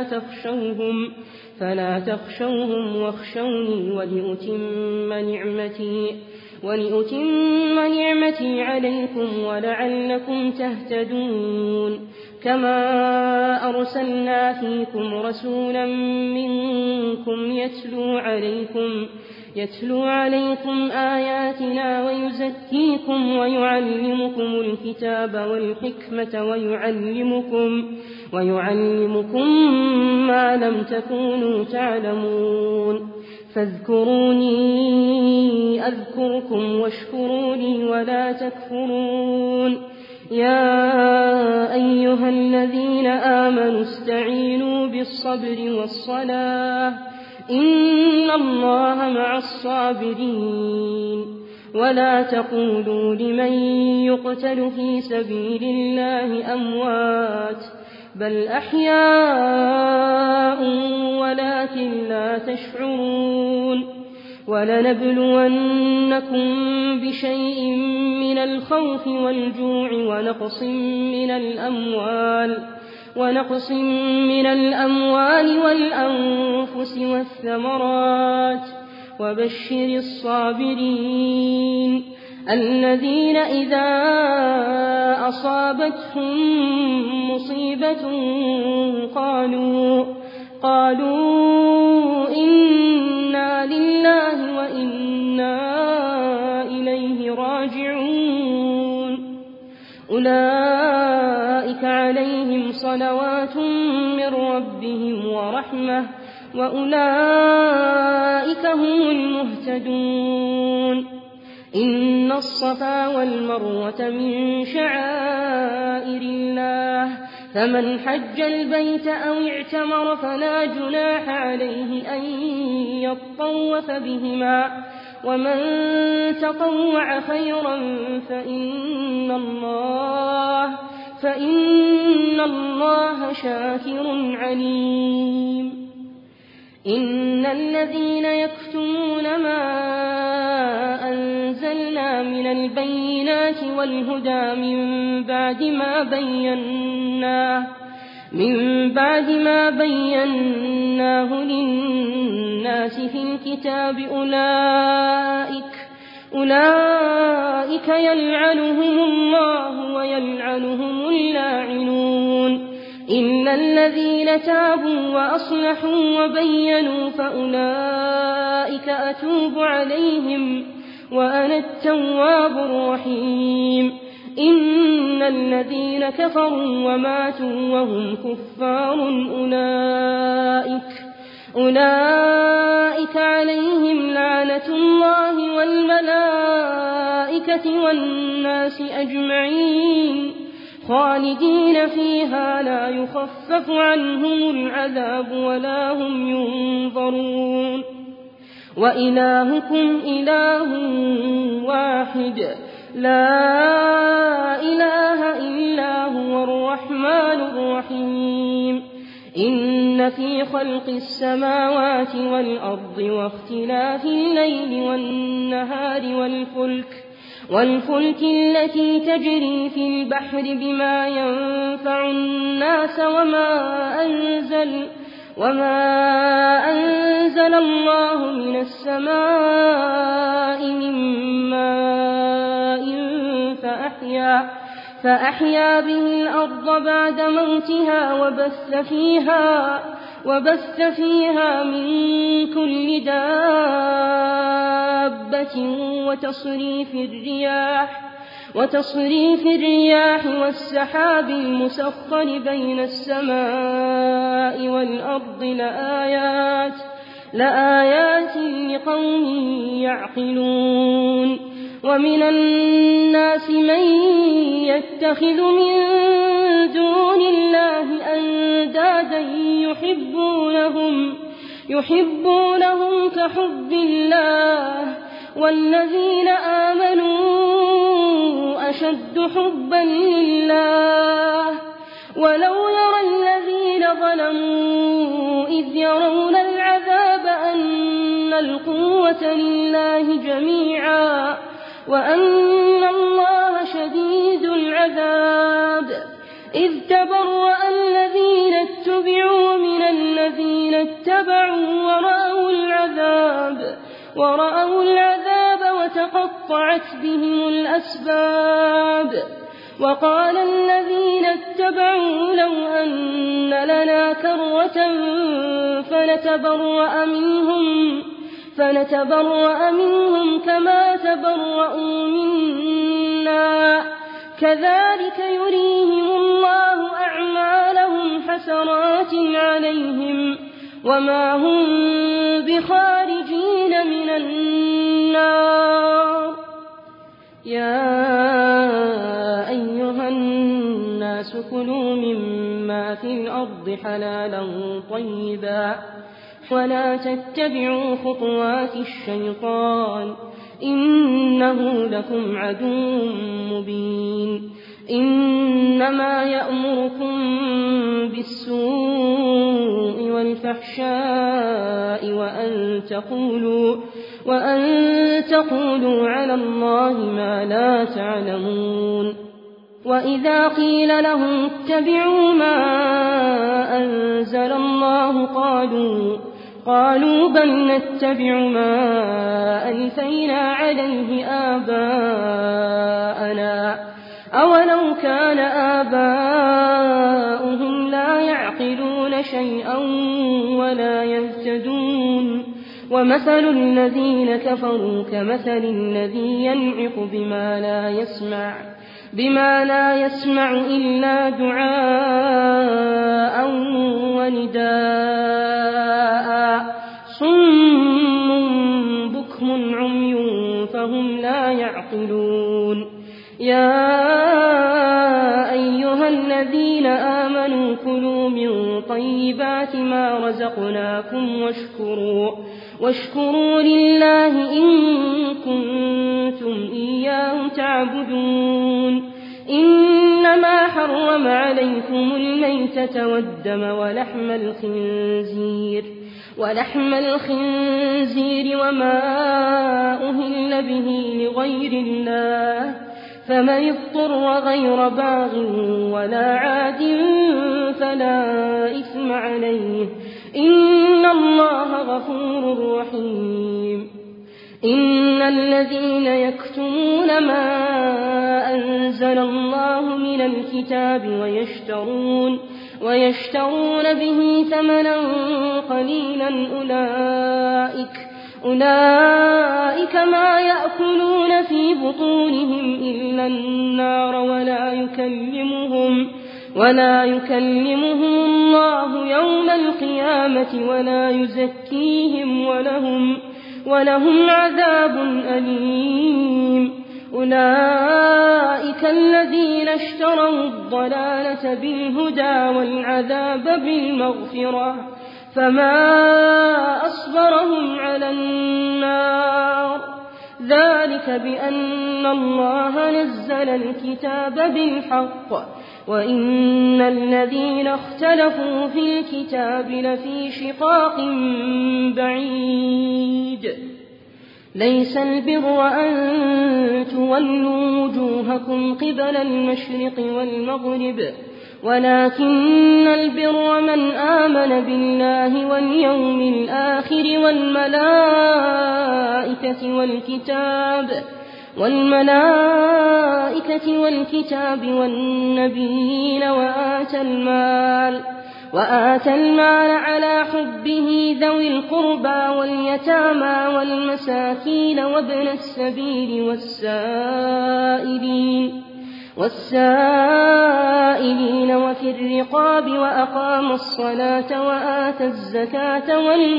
فلا تخشوهم واخشوني ولأتم نعمتي عليكم ولعلكم تهتدون كما أرسلنا فيكم رسولا منكم يتلو عليكم آياتنا ويزكيكم ويعلمكم الكتاب والحكمة ويعلمكم ما لم تكونوا تعلمون فاذكروني أذكركم واشكروا لي ولا تكفرون يا أيها الذين آمنوا استعينوا بالصبر والصلاة إن الله مع الصابرين ولا تقولوا لمن يقتل في سبيل الله أموات بل أحياء ولكن لا تشعرون ولنبلونكم بشيء من الخوف والجوع ونقص من الأموال والأنفس والثمرات وبشر الصابرين الذين إذا أصابتهم مصيبة قالوا إنا لله وإنا إليه راجعون أولئك عليهم صلوات من ربهم ورحمة وأولئك هم المهتدون إن الصفا والمروة من شعائر الله فمن حج البيت أو اعتمر فلا جناح عليه أن يطوف بهما ومن تطوع خيرا فإن الله شاكر عليم إن الذين يكتمون ما أنزلنا من البينات والهدى من بعد ما بيناه للناس في الكتاب أولئك يلعنهم الله ويلعنهم اللاعنون إلا الذين تابوا وأصلحوا وبينوا فأولئك أتوب عليهم وأنا التواب الرحيم إن الذين كفروا وماتوا وهم كفار أولئك عليهم لعنة الله والملائكة والناس أجمعين خالدين فيها لا يخفف عنهم العذاب ولا هم ينظرون وإلهكم إله واحد لا إله إلا هو الرحمن الرحيم إن في خلق السماوات والأرض واختلاف الليل والنهار والفلك التي تجري في البحر بما ينفع الناس وما أنزل الله من السماء من ماء فأحيا به الأرض بعد موتها وبث فيها من كل دابة وتصريف الرياح والسحاب المسخر بين السماء والأرض لآيات لقوم يعقلون ومن الناس من يتخذ من دون الله أندادا يحبونهم كحب الله والذين آمنوا أشد حبا لله ولو يرى الذين ظلموا إذ يرون العذاب أن القوة لله جميعا وأن الله شديد العذاب إذ تبرأ الذين اتبعوا من الذين اتبعوا ورأوا العذاب وتقطعت بهم الأسباب وقال الذين اتبعوا لو أن لنا كرة فنتبرأ منهم كما تبرؤوا منا كذلك يريهم الله أعمالهم حسرات عليهم وما هم بخارجين من النار يا أيها الناس كلوا مما في الأرض حلالا طيبا ولا تتبعوا خطوات الشيطان إنه لكم عدو مبين إنما يأمركم بالسوء والفحشاء وأن تقولوا على الله ما لا تعلمون وإذا قيل لهم اتبعوا ما أنزل الله قالوا بل نتبع ما ألفينا عليه آباءنا أولو كان آباؤهم لا يعقلون شيئا ولا يهتدون ومثل الذين كفروا كمثل الذي ينعق بما لا يسمع إلا دعاء ونداء صم بكم عمي فهم لا يعقلون يا أيها الذين آمنوا كلوا من طيبات ما رزقناكم واشكروا لله إن كنتم إياه تعبدون إنما حرم عليكم الميتة والدم ولحم الخنزير وما أهل به لغير الله فمن اضطر غير باغ ولا عاد فلا إثم عليه إن الله غفور رحيم إن الذين يكتمون ما أنزل الله من الكتاب ويشترون به ثمنا قليلا أولئك ما يأكلون في بطونهم إلا النار ولا يكلمهم الله يوم القيامة ولا يزكيهم ولهم عذاب أليم أولئك الذين اشتروا الضلالة بالهدى والعذاب بالمغفرة فما أصبرهم على النار ذلك بأن الله نزل الكتاب بالحق وإن الذين اختلفوا في الكتاب لفي شقاق بعيد ليس البر أن تولوا وجوهكم قبل المشرق والمغرب ولكن البر من آمن بالله واليوم الآخر والملائكة والكتاب والنبيين وآتى المال على حبه ذوي القربى واليتامى والمساكين وابن السبيل والسائلين وفي الرقاب وأقام الصلاة وآتى الزكاة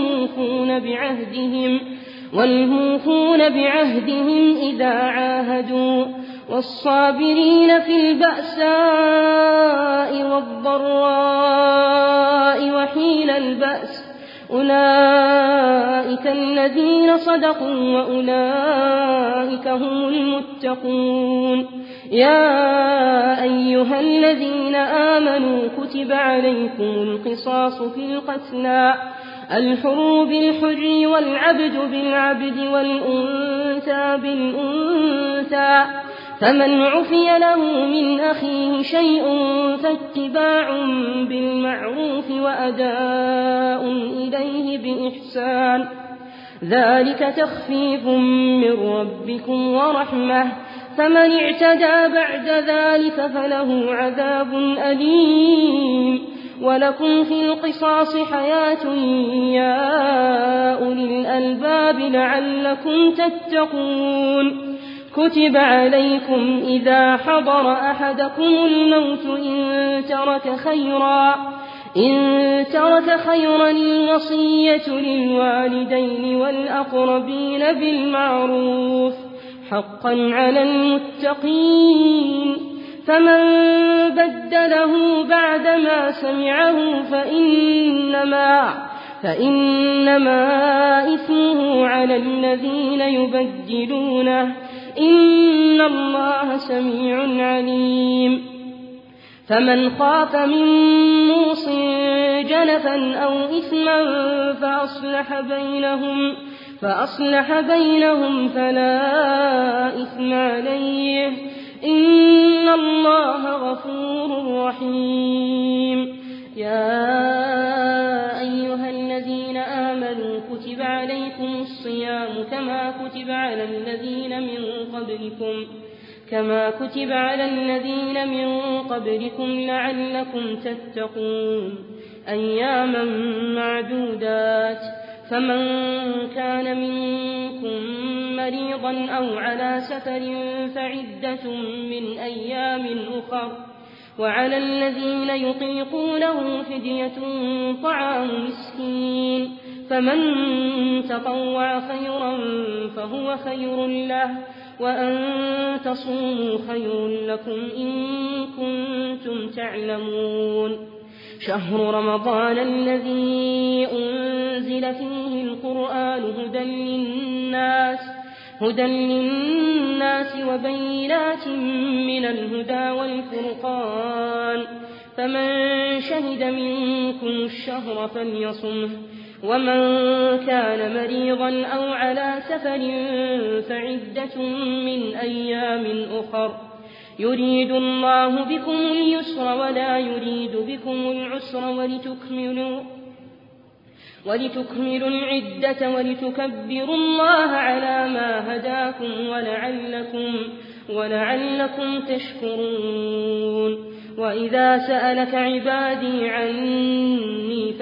والموفون بعهدهم إذا عاهدوا والصابرين في البأساء والضراء وحين البأس أولئك الذين صدقوا وأولئك هم المتقون. يا أيها الذين آمنوا كتب عليكم القصاص في القتلى الحر بالحر والعبد بالعبد والأنثى بالأنثى فمن عفي له من أخيه شيء فاتباع بالمعروف وأداء إليه بإحسان ذلك تخفيف من ربكم ورحمة فمن اعتدى بعد ذلك فله عذاب أليم. ولكم في القصاص حياة يا أولي الألباب لعلكم تتقون. كتب عليكم إذا حضر أحدكم الموت إن ترك خيرا الوصية للوالدين والأقربين بالمعروف حقا على المتقين. فمن بدله بعدما سمعه فإنما إثمه على الذين يبدلونه إن الله سميع عليم. فمن خاف من موص جنفا أو إثما فأصلح بينهم فلا إثم عليه إن الله غفور رحيم. يا أيها الذين آمنوا كتب عليكم الصيام كما كتب على الذين من قبلكم لعلكم تتقون. أياما معدودات فمن كان منكم مريضا أو على سفر فعدة من أيام أخر وعلى الذين يطيقونه فدية طعام مسكين فمن تطوع خيرا فهو خير له وأن تصوموا خير لكم إن كنتم تعلمون. شهر رمضان الذي أنزل فيه القرآن هدى للناس وبينات من الهدى والفرقان فمن شهد منكم الشهر فليصمه ومن كان مريضا أو على سفر فعدة من أيام أخر يريد الله بكم اليسر ولا يريد بكم العسر ولتكملوا العدة ولتكبروا الله على ما هداكم ولعلكم تشكرون. وإذا سألك عبادي عني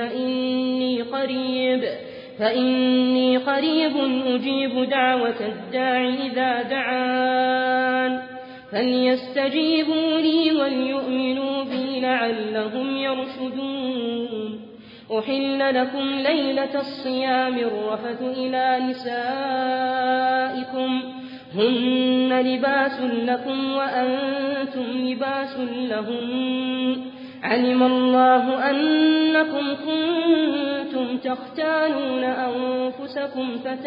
فإني قريب أجيب دعوة الداع إذا دعان فليستجيبوا لي وليؤمنوا بي لعلهم يرشدون. أحل لكم ليلة الصيام الرفث إلى نسائكم هن لباس لكم وأنتم لباس لهن علم الله أنكم كنتم تختانون أنفسكم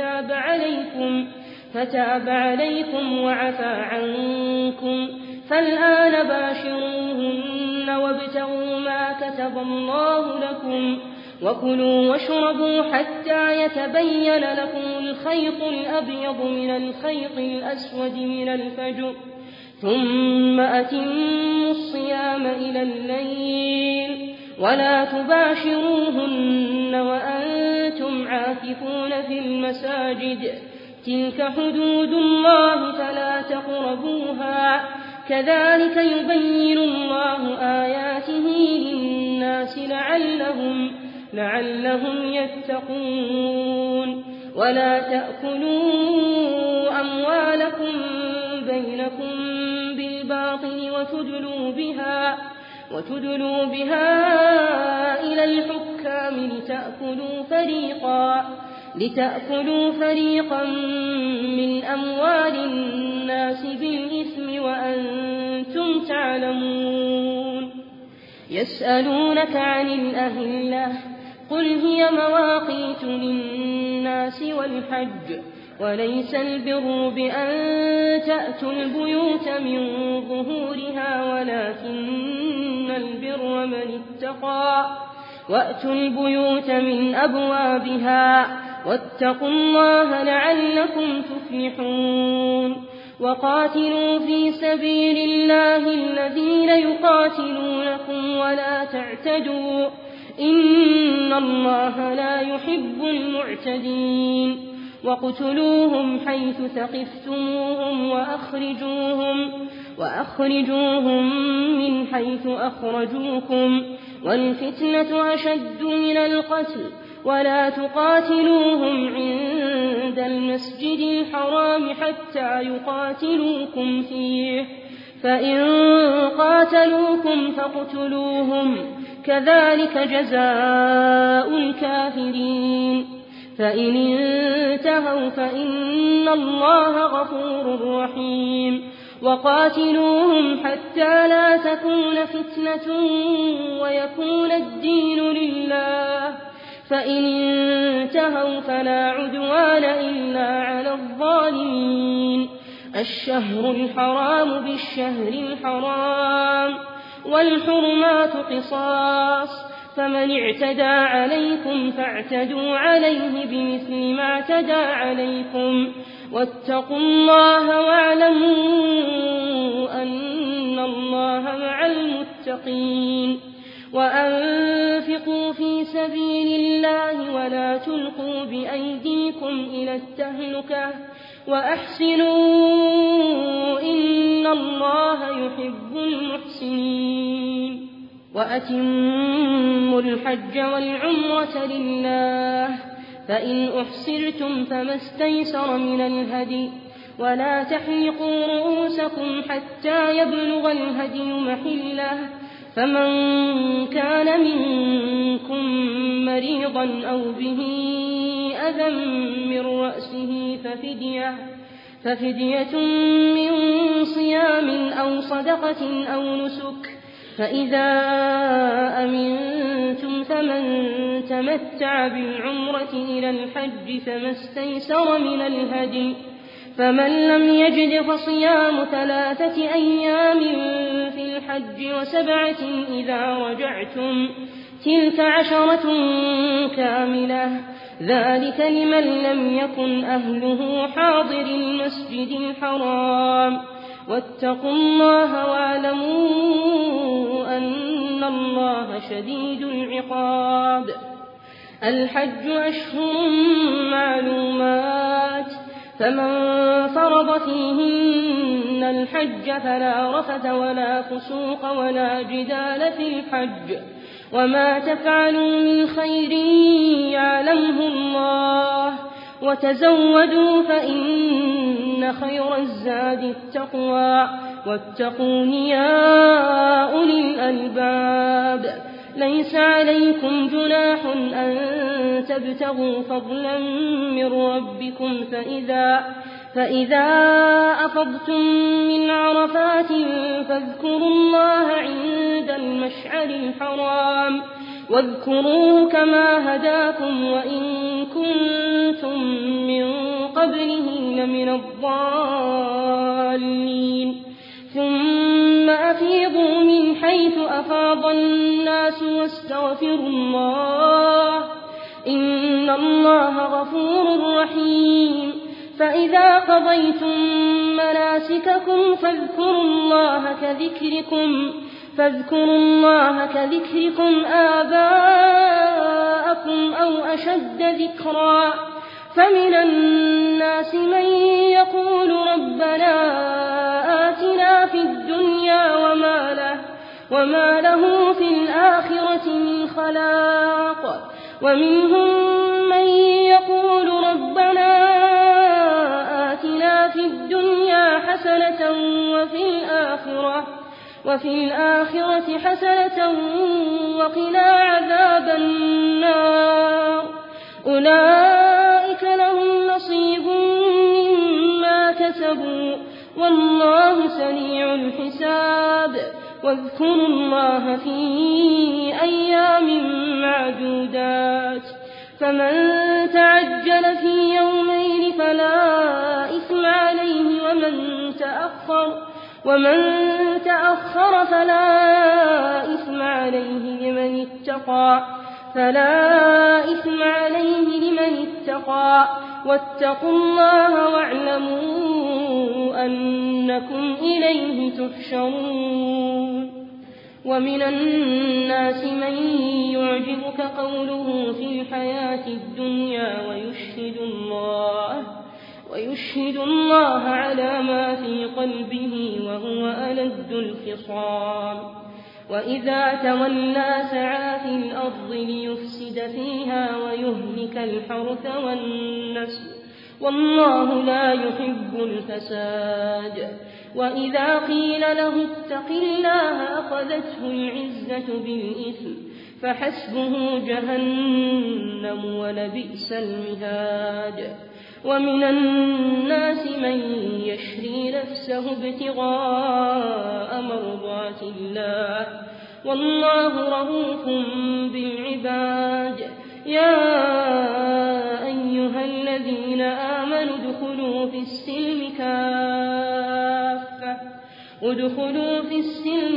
فتاب عليكم وعفى عنكم فالآن باشروهن وابتغوا ما كتب الله لكم وكلوا واشربوا حتى يتبين لكم الخيط الأبيض من الخيط الأسود من الفجر ثم أتموا الصيام إلى الليل ولا تباشروهن وأنتم عاكفون في المساجد تلك حدود الله فلا تقربوها كذلك يبين الله آياته للناس لعلهم يتقون. ولا تأكلوا أموالكم بينكم بالباطل وتدلوا بها إلى الحكام لتأكلوا فريقا من أموال الناس بالإثم وأنتم تعلمون. يسألونك عن الأهلة قل هي مواقيت للناس والحج وليس البر بأن تأتوا البيوت من ظهورها ولكن البر من اتقى وأتوا البيوت من أبوابها واتقوا الله لعلكم تفلحون. وقاتلوا في سبيل الله الذين يقاتلونكم ولا تعتدوا إن الله لا يحب المعتدين. وقتلوهم حيث ثقفتموهم وأخرجوهم من حيث أخرجوكم والفتنة أشد من القتل ولا تقاتلوهم عند المسجد الحرام حتى يقاتلوكم فيه فإن قاتلوكم فاقتلوهم كذلك جزاء الكافرين. فإن انتهوا فإن الله غفور رحيم. وقاتلوهم حتى لا تكون فتنة ويكون الدين لله فإن انتهوا فلا عدوان إلا على الظالمين. الشهر الحرام بالشهر الحرام والحرمات قصاص فمن اعتدى عليكم فاعتدوا عليه بمثل ما اعتدى عليكم واتقوا الله واعلموا أن الله مع المتقين. وأنفقوا في سبيل الله ولا تلقوا بأيديكم إلى التهلكة وأحسنوا إن الله يحب المحسنين. وأتموا الحج والعمرة لله فإن أحصرتم فما استيسر من الهدي ولا تحلقوا رؤوسكم حتى يبلغ الهدي محله فمن كان منكم مريضا أو به أذى من رأسه ففدية من صيام أو صدقة أو نسك فإذا أمنتم فمن تمتع بالعمرة إلى الحج فما استيسر من الهدي فمن لم يجد فصيام 3 أيام في الحج و7 إذا رجعتم تلك 10 كاملة ذلك لمن لم يكن أهله حاضر المسجد الحرام. واتقوا الله واعلموا أن الله شديد العقاب. الحج أشهر معلومات فمن فرض فيهن الحج فلا رفث ولا فسوق ولا جدال في الحج وما تفعلوا من خير يعلمه الله وتزودوا فإن خير الزاد التقوى واتقون يا أولي الألباب. ليس عليكم جناح أن تبتغوا فضلا من ربكم فإذا أفضتم من عرفات فاذكروا الله عند المشعر الحرام واذكروه كما هداكم وإن كنتم من قبله لمن الضالين. ثم أفيضوا من حيث أفاض الناس واستغفروا الله إن الله غفور رحيم. فإذا قضيتم مناسككم فاذكروا الله كذكركم آباءكم أو أشد ذكرا فمن الناس من يقول ربنا آتنا في الدنيا وما له في الآخرة من خلاق ومنهم من يقول ربنا آتنا في الدنيا حسنة حسنة وفي الآخرة حسنة وقنا عذاب النار. أولئك لهم نصيب مما كسبوا والله سريع الحساب. واذكروا الله في أيام معدودات، فمن تعجل في يومين فلا إثم عليه، ومن تأخر فلا إثم عليه لمن اتقى. واتقوا الله واعلموا أنكم إليه تحشرون. ومن الناس من يعجبك قوله في الحياة الدنيا ويشهد الله على ما في قلبه وهو ألد الخصام. وإذا تولى سعى في الأرض ليفسد فيها ويهلك الحرث والنسل والله لا يحب الفساد. وإذا قيل له اتق الله أخذته العزة بالإثم فحسبه جهنم ولبئس المهاد. ومن الناس من يشري نفسه ابتغاء مرضات الله والله رؤوف بالعباد. يا أيها الذين آمنوا ادخلوا في السلم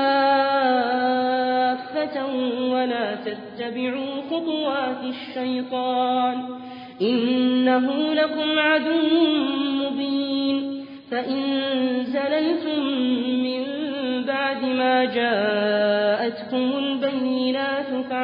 كافة ولا تتبعوا خطوات الشيطان إنه لكم عدو مبين. فإن زللتم من بعد ما جاءتكم البينات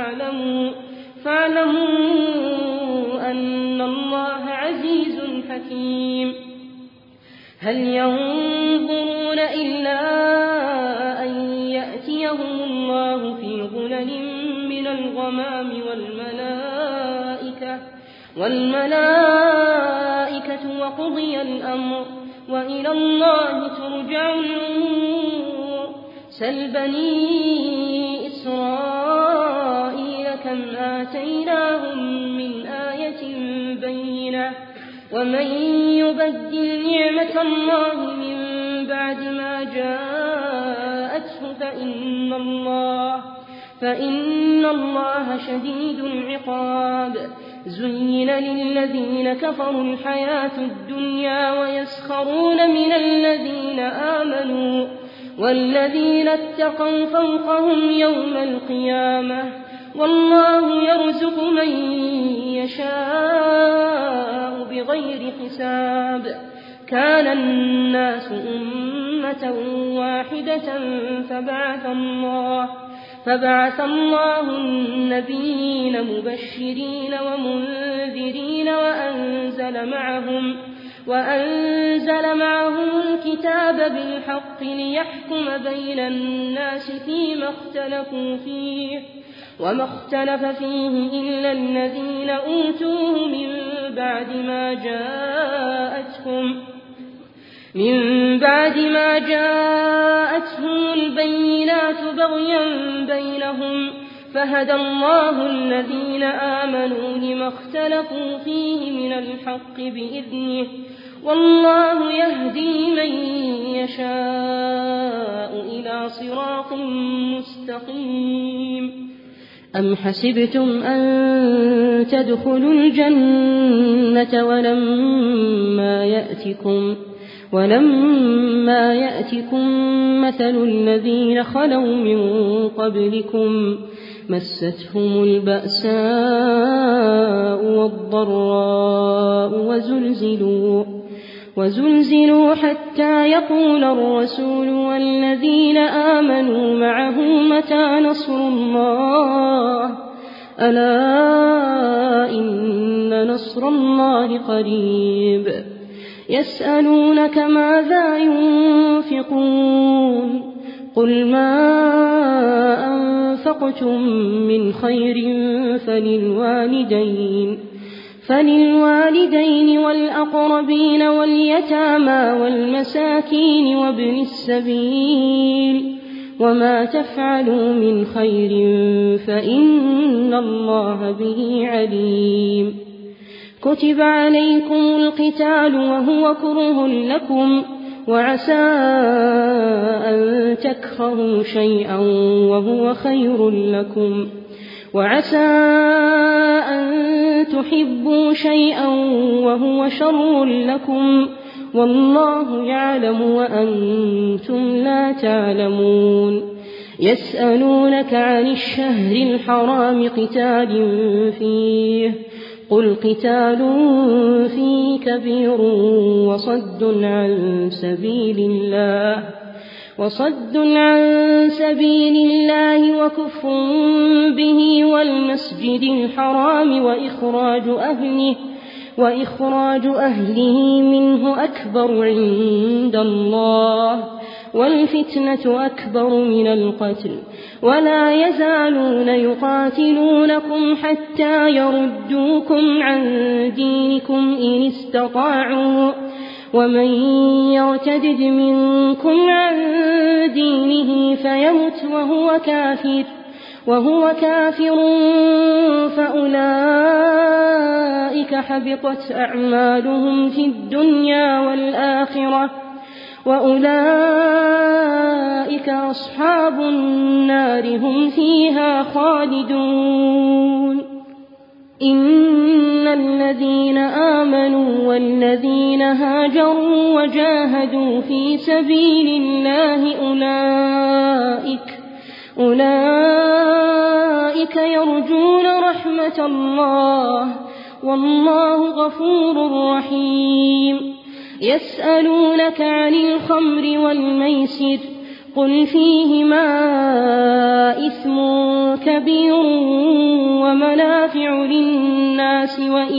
فاعلموا أن الله عزيز حكيم. هل ينظرون إلا أن يأتيهم الله في ظلل من الغمام والملائكة وقضي الأمر وإلى الله ترجع الأمور. سل بني إسرائيل كم آتيناهم من آية بينة ومن يبدل نعمة الله من بعد ما جاءته فإن الله شديد العقاب. زين للذين كفروا الحياة الدنيا ويسخرون من الذين آمنوا والذين اتقوا فوقهم يوم القيامة والله يرزق من يشاء بغير حساب. كان الناس أمة واحدة فبعث الله النبيين مبشرين ومنذرين وأنزل معهم الكتاب بالحق ليحكم بين الناس فيما اختلفوا فيه وما اختلف فيه إلا الذين أوتوه من بعد ما جاءتهم البينات بغيا بينهم فهدى الله الذين آمنوا لما اختلفوا فيه من الحق بإذنه والله يهدي من يشاء إلى صراط مستقيم. أم حسبتم أن تدخلوا الجنة ولما يأتكم مثل الذين خلوا من قبلكم مستهم البأساء والضراء وزلزلوا حتى يقول الرسول والذين آمنوا معه متى نصر الله ألا إن نصر الله قريب. يسألونك ماذا ينفقون قل ما أنفقتم من خير فللوالدين والأقربين واليتامى والمساكين وابن السبيل وما تفعلوا من خير فإن الله به عليم كتب عليكم القتال وهو كره لكم وعسى أن تكرهوا شيئا وهو خير لكم وعسى أن تحبوا شيئا وهو شر لكم والله يعلم وأنتم لا تعلمون يسألونك عن الشهر الحرام قتال فيه قل قتال فيه كبير وصد عن سبيل الله وكفر به والمسجد الحرام وإخراج أهله منه أكبر عند الله والفتنة أكبر من القتل ولا يزالون يقاتلونكم حتى يردوكم عن دينكم إن استطاعوا ومن يرتد منكم عن دينه فيمت وهو كافر فأولئك حبطت أعمالهم في الدنيا والآخرة وأولئك أصحاب النار هم فيها خالدون إن الذين آمنوا والذين هاجروا وجاهدوا في سبيل الله أولئك يرجون رحمة الله والله غفور رحيم يسألونك عن الخمر والميسر قل فيهما إثم كبير ومنافع للناس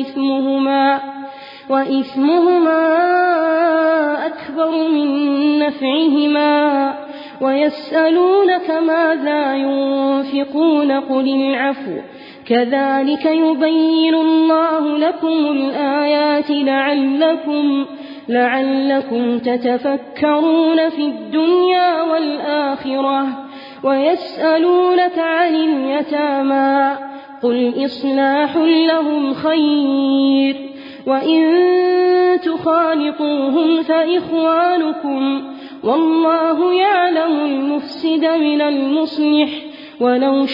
وإثمهما أكبر من نفعهما ويسألونك ماذا ينفقون قل العفو كذلك يبين الله لكم الآيات لعلكم تتفكرون في الدنيا والآخرة ويسألونك عن اليتامى قل إصلاح لهم خير وإن تخالطوهم فإخوانكم والله يعلم المفسد من المصلح ولو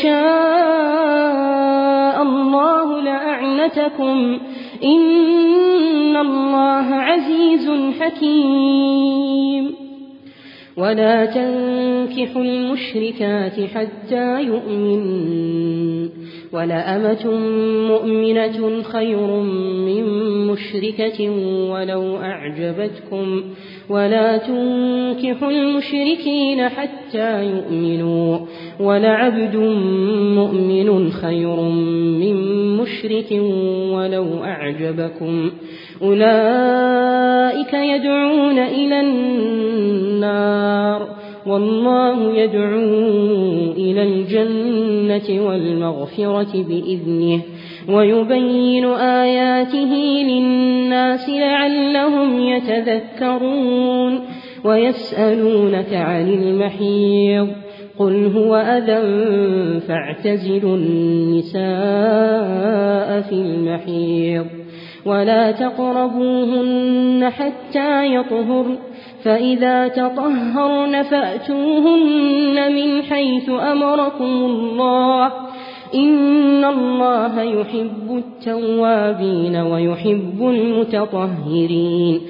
شاء الله لأعنتكم إن الله عزيز حكيم ولا تنكحوا المشركات حتى يؤمنوا ولأمة مؤمنة خير من مشركة ولو أعجبتكم ولا تنكحوا المشركين حتى يؤمنوا ولعبد مؤمن خير من مشرك ولو أعجبكم أولئك يدعون إلى النار والله يدعو إلى الجنة والمغفرة بإذنه ويبين آياته للناس لعلهم يتذكرون ويسألونك عن المحيض قل هو أذى فاعتزلوا النساء في المحيض ولا تقربوهن حتى يطهرن فإذا تطهرن فأتوهن من حيث أمركم الله إن الله يحب التوابين ويحب المتطهرين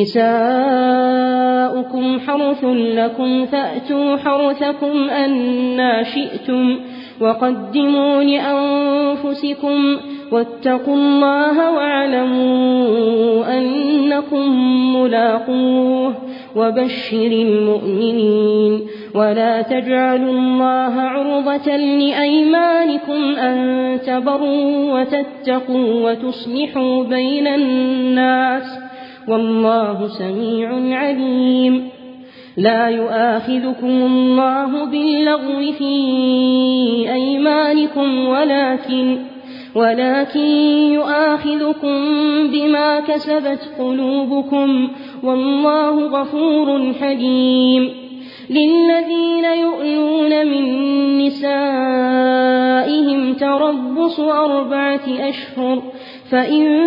نساؤكم حرث لكم فأتوا حرثكم أنى شئتم وقدموا لأنفسكم واتقوا الله واعلموا أنكم ملاقوه وبشر المؤمنين ولا تجعلوا الله عرضة لأيمانكم أن تبروا وتتقوا وتصلحوا بين الناس والله سميع عليم لا يؤاخذكم الله باللغو في أيمانكم ولكن يؤاخذكم بما كسبت قلوبكم والله غفور حليم. للذين يؤلون من نسائهم تربص 4 أشهر فإن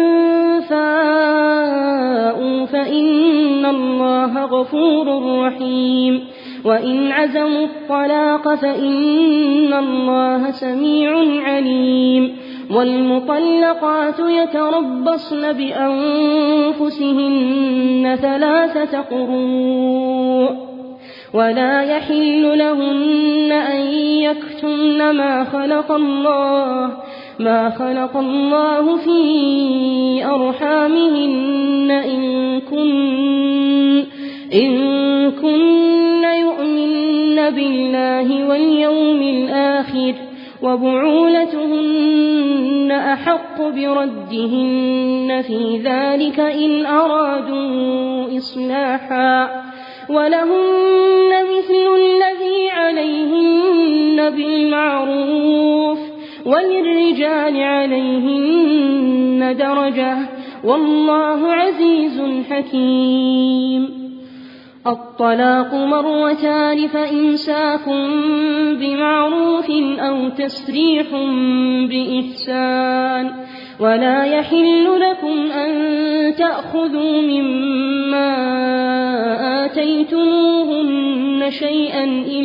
فاءوا فإن الله غفور رحيم. وإن عزموا الطلاق فإن الله سميع عليم. والمطلقات يتربصن بأنفسهن 3 قروء ولا يحل لهن أن يكتمن ما خلق الله في أرحامهن إن كن يؤمن بالله واليوم الآخر وبعولتهن أحق بردهن في ذلك إن أرادوا إصلاحا ولهن مثل الذي عليهن بالمعروف وللرجال عليهن درجة والله عزيز حكيم. الطلاق 2 فإمساك بمعروف أو تسريح بإحسان. ولا يحل لكم أن تأخذوا مما آتيتموهن شيئا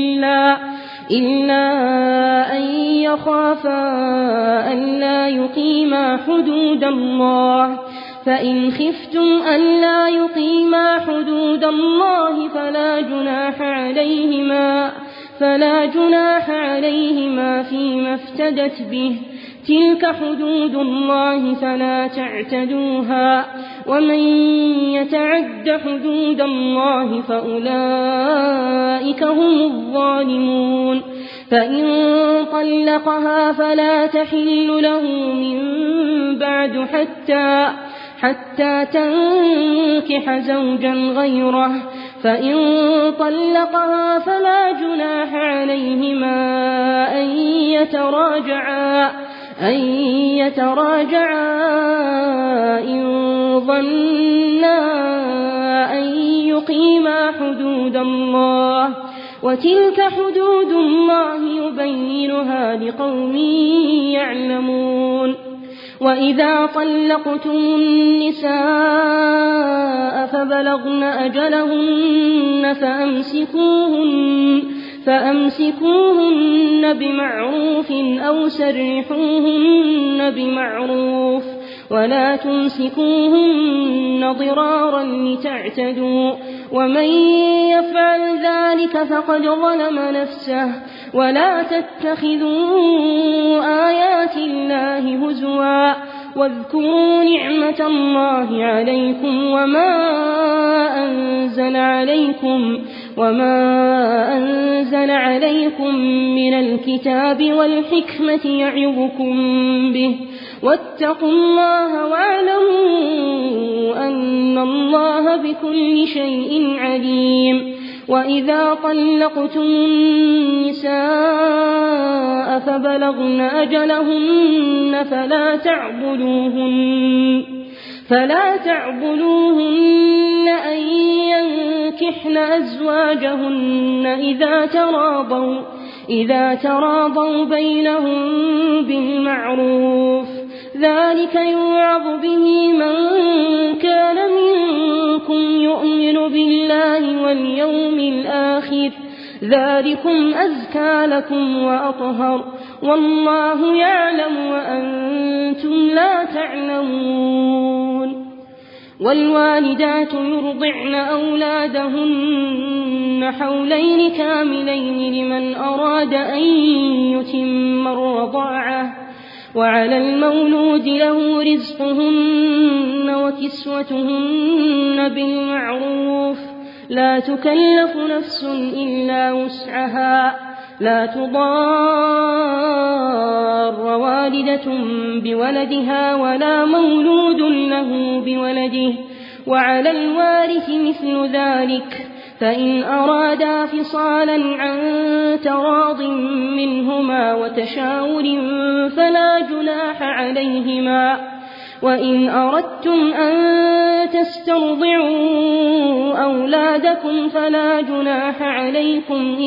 إلا أن يخافا ألا يقيما حدود الله. فإن خفتم ألا يقيما حدود الله فلا جناح عليهما فيما افتدت به. تلك حدود الله فلا تعتدوها ومن يتعد حدود الله فأولئك هم الظالمون. فإن طلقها فلا تحل له من بعد حتى تنكح زوجا غيره. فإن طلقها فلا جناح عليهما أن يتراجعا إن ظنا أن يقيما حدود الله. وتلك حدود الله يبينها لقوم يعلمون. وإذا طلقتم النساء فبلغن أجلهن فأمسكوهن بمعروف أو سرحوهن بمعروف ولا تمسكوهن ضرارا لتعتدوا ومن يفعل ذلك فقد ظلم نفسه. ولا تتخذوا آيات الله هزوا واذكروا نعمة الله عليكم وما أنزل عليكم من الكتاب والحكمة يعظكم به واتقوا الله واعلموا أن الله بكل شيء عليم. وإذا طلقتم النساء فبلغن أجلهن فلا تعبدوهن أن ينكحن أزواجهن إذا تراضوا بينهم بالمعروف. ذلك يوعظ به من كان منكم يؤمن بالله واليوم الآخر ذلكم أزكى لكم وأطهر والله يعلم وأنتم لا تعلمون. والوالدات يرضعن أولادهن حولين كاملين لمن أراد أن يتم الرضاعة. وعلى المولود له رزقهن وكسوتهن بالمعروف لا تكلف نفس إلا وسعها. لا تضار والدة بولدها ولا مولود له بولده وعلى الوارث مثل ذلك فإن أرادا فصالا عن تراض منهما وتشاور فلا جناح عليهما. وإن أردتم أن تسترضعوا أولادكم فلا جناح عليكم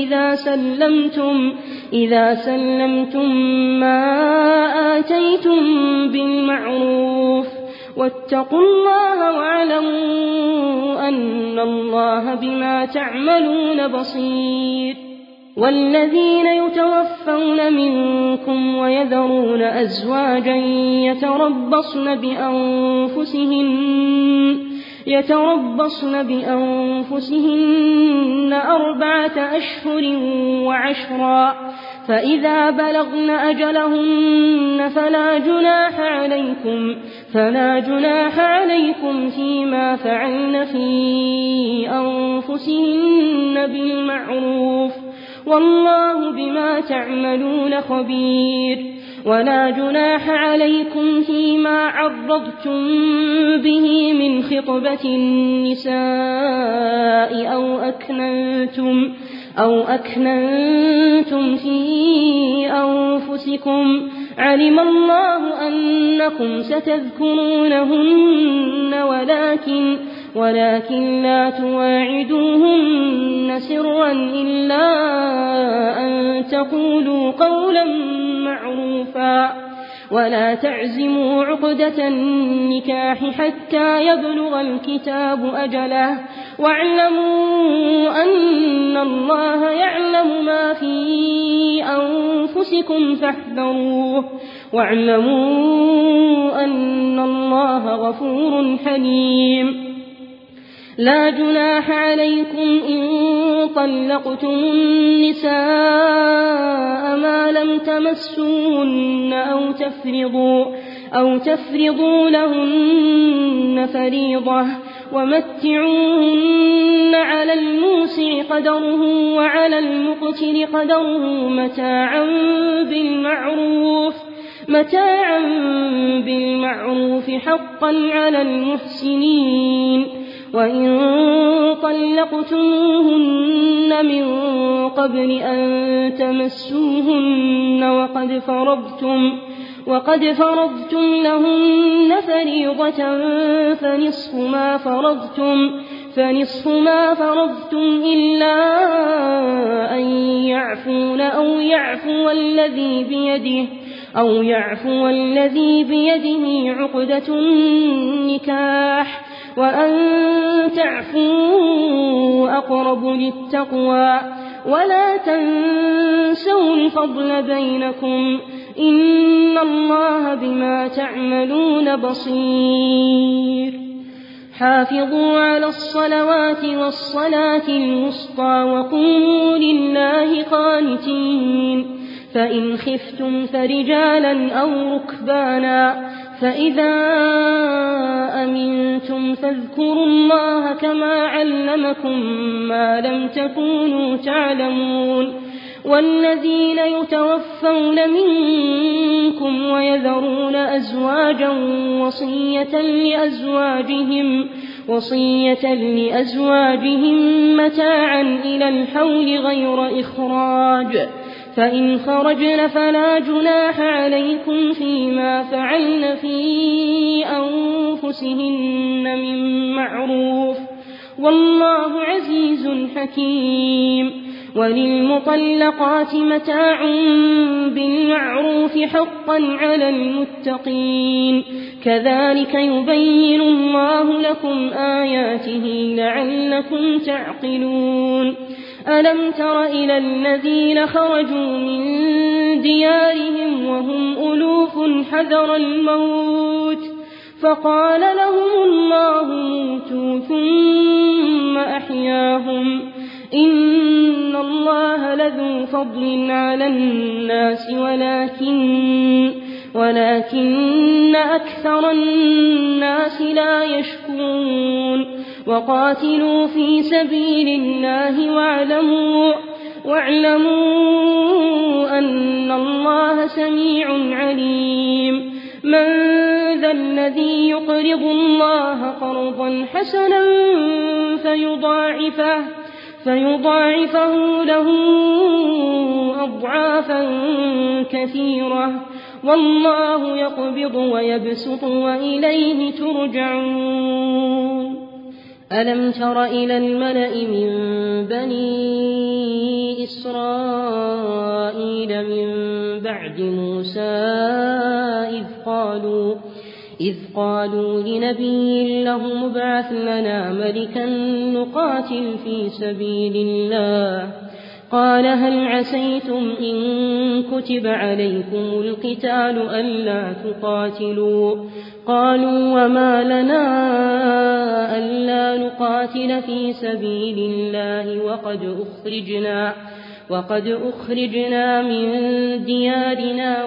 إذا سلمتم ما آتيتم بالمعروف. واتقوا الله واعلموا أن الله بما تعملون بصير. والذين يتوفون منكم ويذرون أزواجا يتربصن بأنفسهن 4 أشهر وعشرا، فإذا بلغن أجلهن فلا جناح عليكم فيما فعلن في أنفسهن بالمعروف، والله بما تعملون خبير. ولا جناح عليكم فيما عرضتم به من خطبة النساء أو أكننتم في أنفسكم، علم الله أنكم ستذكرونهن ولكن لا تواعدوهن سرا إلا أن تقولوا قولا معروفا. ولا تعزموا عقدة النكاح حتى يبلغ الكتاب أجله، واعلموا أن الله يعلم ما في أنفسكم فاحذروه، واعلموا أن الله غفور حليم. لا جناح عليكم إن طلقتم النساء ما لم تمسوهن أو تفرضوا لهن فريضة، ومتعوهن على الموسع قدره وعلى المقتر قدره متاعا بالمعروف حقا على المحسنين. وإن طلقتموهن من قبل أن تمسوهن وقد فرضتم لهن فريضة فنصف ما فرضتم إلا أن يعفون أو يعفو الذي بيده عقدة النكاح، وأن تعفوا أقرب للتقوى. ولا تنسوا الفضل بينكم، إن الله بما تعملون بصير. حافظوا على الصلوات والصلاة الوسطى وقوموا لله قانتين. فإن خفتم فرجالا أو ركبانا، فإذا أمنتم فاذكروا الله كما علمكم ما لم تكونوا تعلمون. والذين يتوفون منكم ويذرون أزواجا وصية لأزواجهم متاعا إلى الحول غير إخراج، فإن خرجن فلا جناح عليكم فيما فعلن في أنفسهن من معروف، والله عزيز حكيم. وللمطلقات متاع بالمعروف حقا على المتقين، كذلك يبين الله لكم آياته لعلكم تعقلون. ألم تر إلى الذين خرجوا من ديارهم وهم ألوف حذر الموت فقال لهم الله موتوا ثم أحياهم، إن الله لذو فضل على الناس ولكن أكثر الناس لا يشكرون. وقاتلوا في سبيل الله واعلموا أن الله سميع عليم. من ذا الذي يقرض الله قرضا حسنا فيضاعفه له أضعافا كثيرة والله يقبض ويبسط وإليه ترجعون ألم تر إلى الملأ من بني إسرائيل من بعد موسى إذ قالوا لنبي له ابعث لنا ملكا نقاتل في سبيل الله قال هل عسيتم إن كتب عليكم القتال ألا تقاتلوا قالوا وما لنا ألا نقاتل في سبيل الله وقد أخرجنا من ديارنا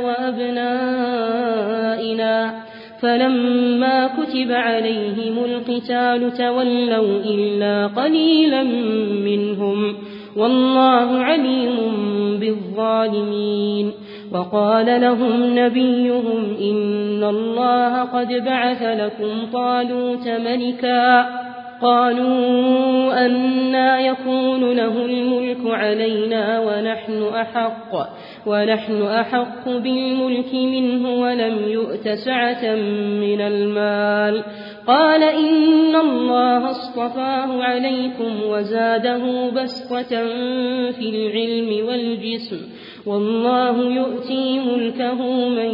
وأبنائنا فلما كتب عليهم القتال تولوا إلا قليلا منهم والله عليم بالظالمين وقال لهم نبيهم إن الله قد بعث لكم طالوت ملكا قالوا أنى يكون له الملك علينا ونحن أحق بالملك منه ولم يؤت سعة من المال قال إن الله اصطفاه عليكم وزاده بسطة في العلم والجسم والله يؤتي ملكه من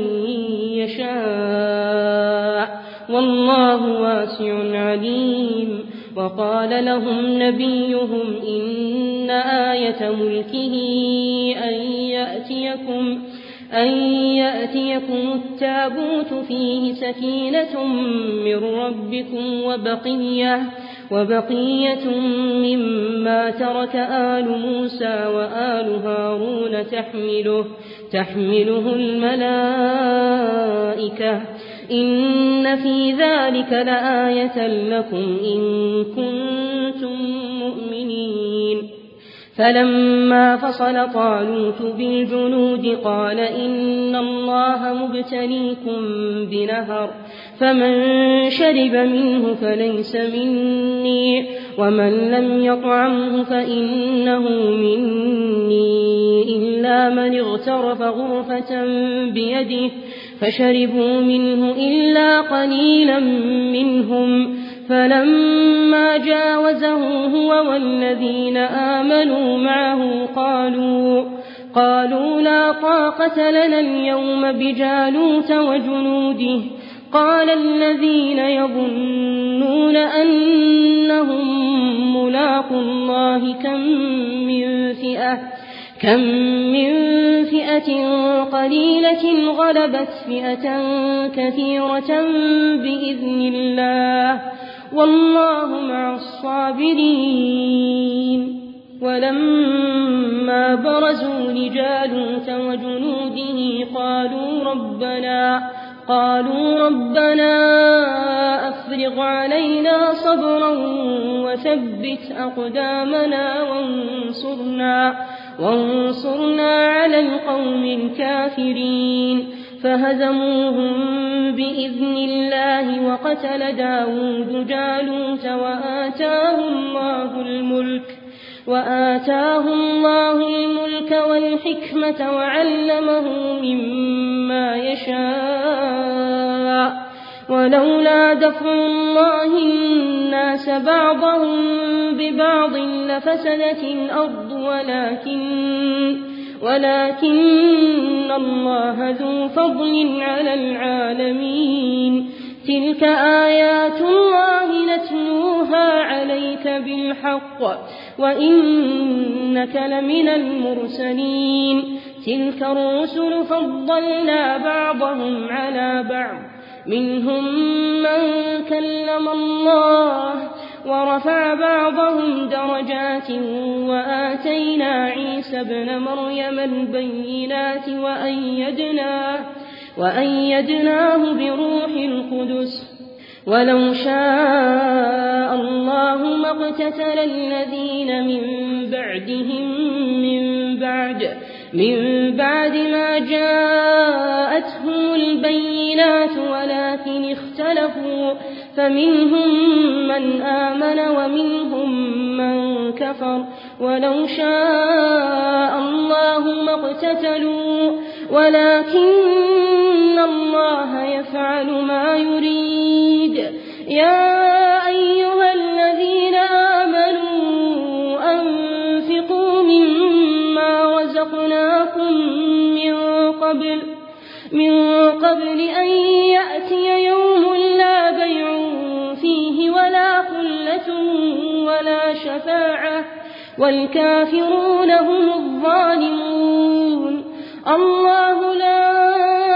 يشاء والله واسع عليم وقال لهم نبيهم إن آية ملكه أن يأتيكم التابوت فيه سكينة من ربكم وبقية مما ترك آل موسى وآل هارون تحمله الملائكة إن في ذلك لآية لكم إن كنتم مؤمنين فلما فصل طالوت بالجنود قال إن الله مبتليكم بنهر فمن شرب منه فليس مني ومن لم يطعمه فإنه مني إلا من اغترف غرفة بيده فشربوا منه إلا قليلا منهم فلما جاوزه هو والذين آمنوا معه قالوا لا طاقة لنا اليوم بجالوت وجنوده قال الذين يظنون أنهم ملاقوا الله كم من فئة قليلة غلبت فئة كثيرة بإذن الله والله مع الصابرين ولما برزوا لجالوت وجنوده قالوا ربنا أفرغ علينا صبرا وثبت أقدامنا وانصرنا على القوم الكافرين فهزموهم بإذن الله وقتل داود جالوت وآتاه الله الملك والحكمة وعلمه مما يشاء ولولا دفع الله الناس بعضهم ببعض لفسدت الأرض ولكن الله ذو فضل على العالمين تلك آيات الله نتلوها عليك بالحق وإنك لمن المرسلين تلك الرسل فضلنا بعضهم على بعض منهم من كلم الله ورفع بعضهم درجات وآتينا عيسى ابن مريم البينات وأيدناه بروح القدس ولو شاء الله ما اقتتل الذين من بعدهم من بعد ما جاءتهم البينات ولكن اختلفوا فمنهم من آمن ومنهم من كفر ولو شاء الله ما اقتتلوا ولكن الله يفعل ما يريد يا أيها الذين آمنوا أنفقوا مما رزقناكم من قبل أن يأتي يوم لا بيع فيه ولا خلة ولا شفاعة والكافرون هم الظالمون الله لا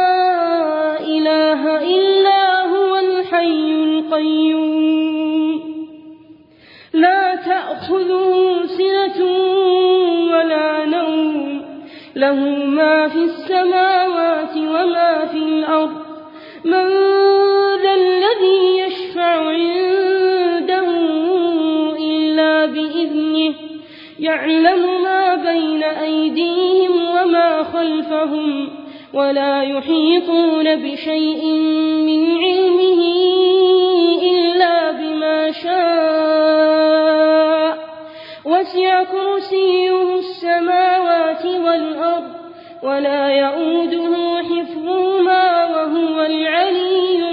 إله إلا هو الحي القيوم لا تأخذه سنة ولا نوم له ما في السماوات وما في الأرض من ذا الذي يشفع عنده إلا بإذنه يعلم ما بين أيديهم وما خلفهم ولا يحيطون بشيء من علمه إلا بما شاء وسع كرسيه السماوات والأرض ولا يؤوده حفظهما وهو العلي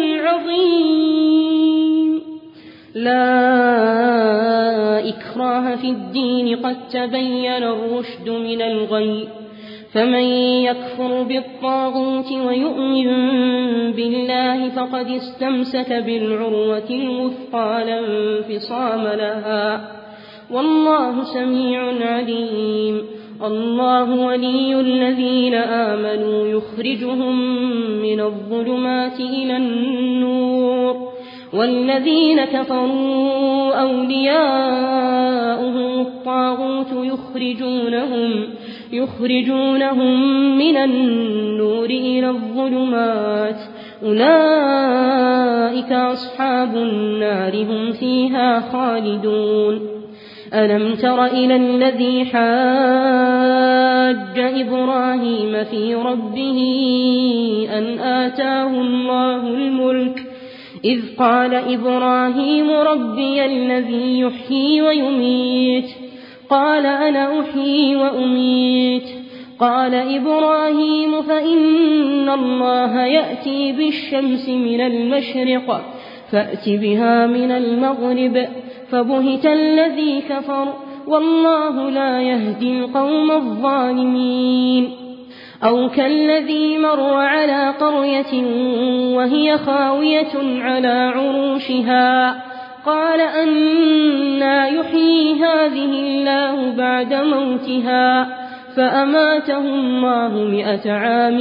العظيم لا إكراه في الدين قد تبين الرشد من الغي فمن يكفر بالطاغوت ويؤمن بالله فقد استمسك بالعروة الوثقى لا انفصام لها والله سميع عليم الله ولي الذين آمنوا يخرجهم من الظلمات إلى النور والذين كفروا أولياؤهم الطاغوت يخرجونهم من النور إلى الظلمات أولئك أصحاب النار هم فيها خالدون ألم تر إلى الذي حاج إبراهيم في ربه أن آتاه الله الملك إذ قال إبراهيم ربي الذي يحيي ويميت قال أنا أحيي وأميت قال إبراهيم فإن الله يأتي بالشمس من المشرق فأت بها من المغرب فبهت الذي كفر والله لا يهدي القوم الظالمين أو كالذي مر على قرية وهي خاوية على عروشها قال أنى يحيي هذه الله بعد موتها فأماته الله 100 عام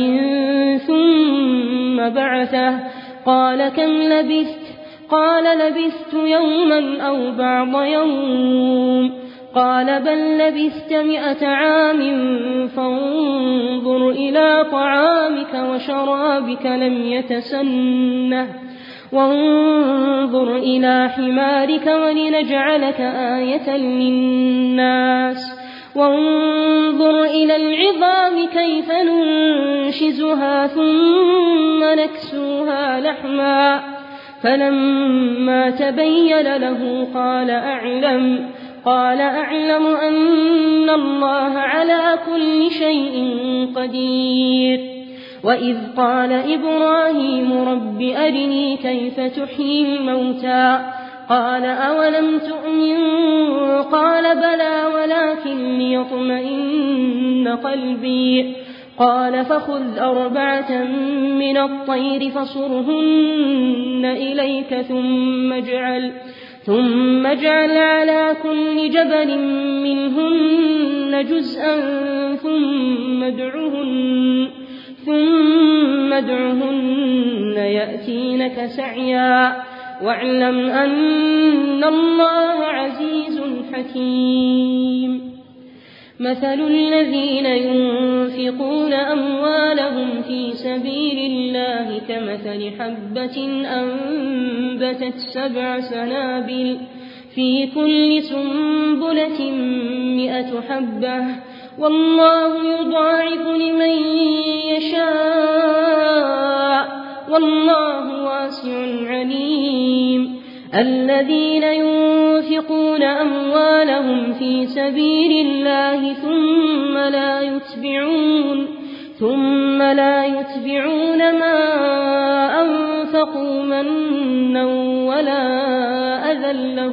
ثم بعثه قال كم لبثت قال لبثت يوما أو بعض يوم قال بل لبثت 100 عام فانظر إلى طعامك وشرابك لم يتسنه وانظر إلى حمارك ولنجعلك آية للناس وانظر إلى العظام كيف ننشزها ثم نكسوها لحما فلما تبين له قال أعلم أن الله على كل شيء قدير وإذ قال إبراهيم رب أرني كيف تحيي الموتى قال أولم تؤمن قال بلى ولكن ليطمئن قلبي قال فخذ 4 من الطير فصرهن إليك ثم اجعل على كل جبل منهن جزءا ثم ادعهن يأتينك سعيا واعلم أن الله عزيز حكيم مثل الذين ينفقون أموالهم في سبيل الله كمثل حبة أنبتت 7 سنابل في كل سنبلة 100 حبة والله يضاعف لمن يشاء والله واسع عليم الذين ينفقون ينفقون أموالهم في سبيل الله ثم لا يتبعون ما أنفقوا منا ولا أذى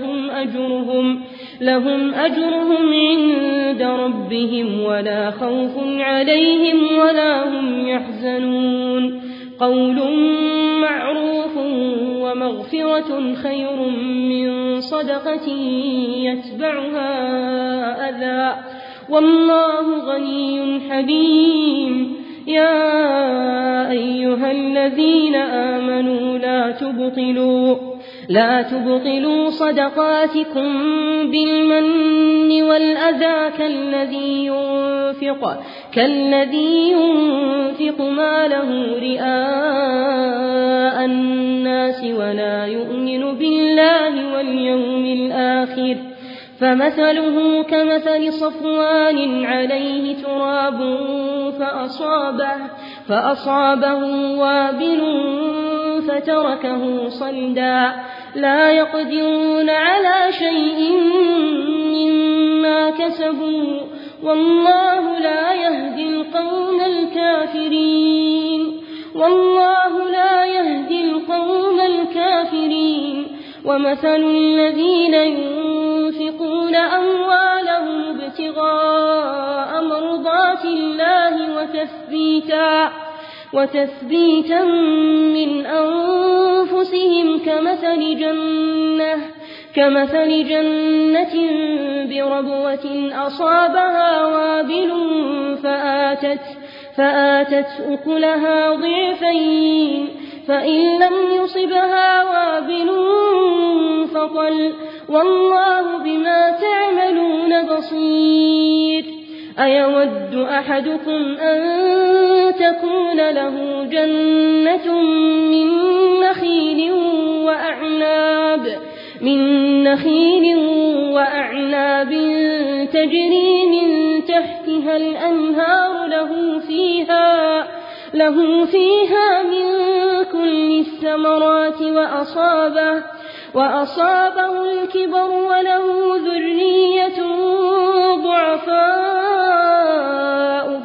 لهم أجرهم عند ربهم ولا خوف عليهم ولا هم يحزنون قول معروف ومغفرة خير من صدقة يتبعها أذى والله غني حليم يا أيها الذين آمنوا لا تبطلوا صدقاتكم بالمن والأذى كالذي ينفق ماله رئاء الناس ولا يؤمن بالله واليوم الآخر فمثله كمثل صفوان عليه تراب فأصابه وابل فتركه صلدا لا يقدرون على شيء مما كسبوا والله لا يهدي القوم الكافرين ومثل الذين ينفقون أموالهم ابتغاء مرضات الله وتثبيتا من أنفسهم كمثل جنة بربوة أصابها وابل فآتت أكلها ضعفين فإن لم يصبها وابل فطل والله بما تعملون بصير أيود أحدكم أن تكون له جنة من نخيل وأعناب تجري من تحتها الأنهار له فيها من كل الثمرات وأصابه الكبر وله ذرية ضعفاء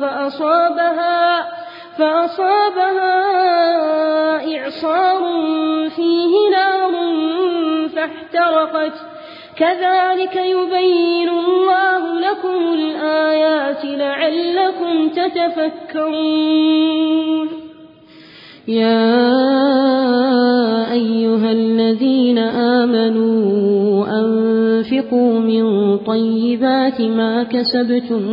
فأصابها إعصار فيه نار فاحترقت كذلك يبين الله لكم الآيات لعلكم تتفكرون يا أيها الذين آمنوا أنفقوا من طيبات ما كسبتم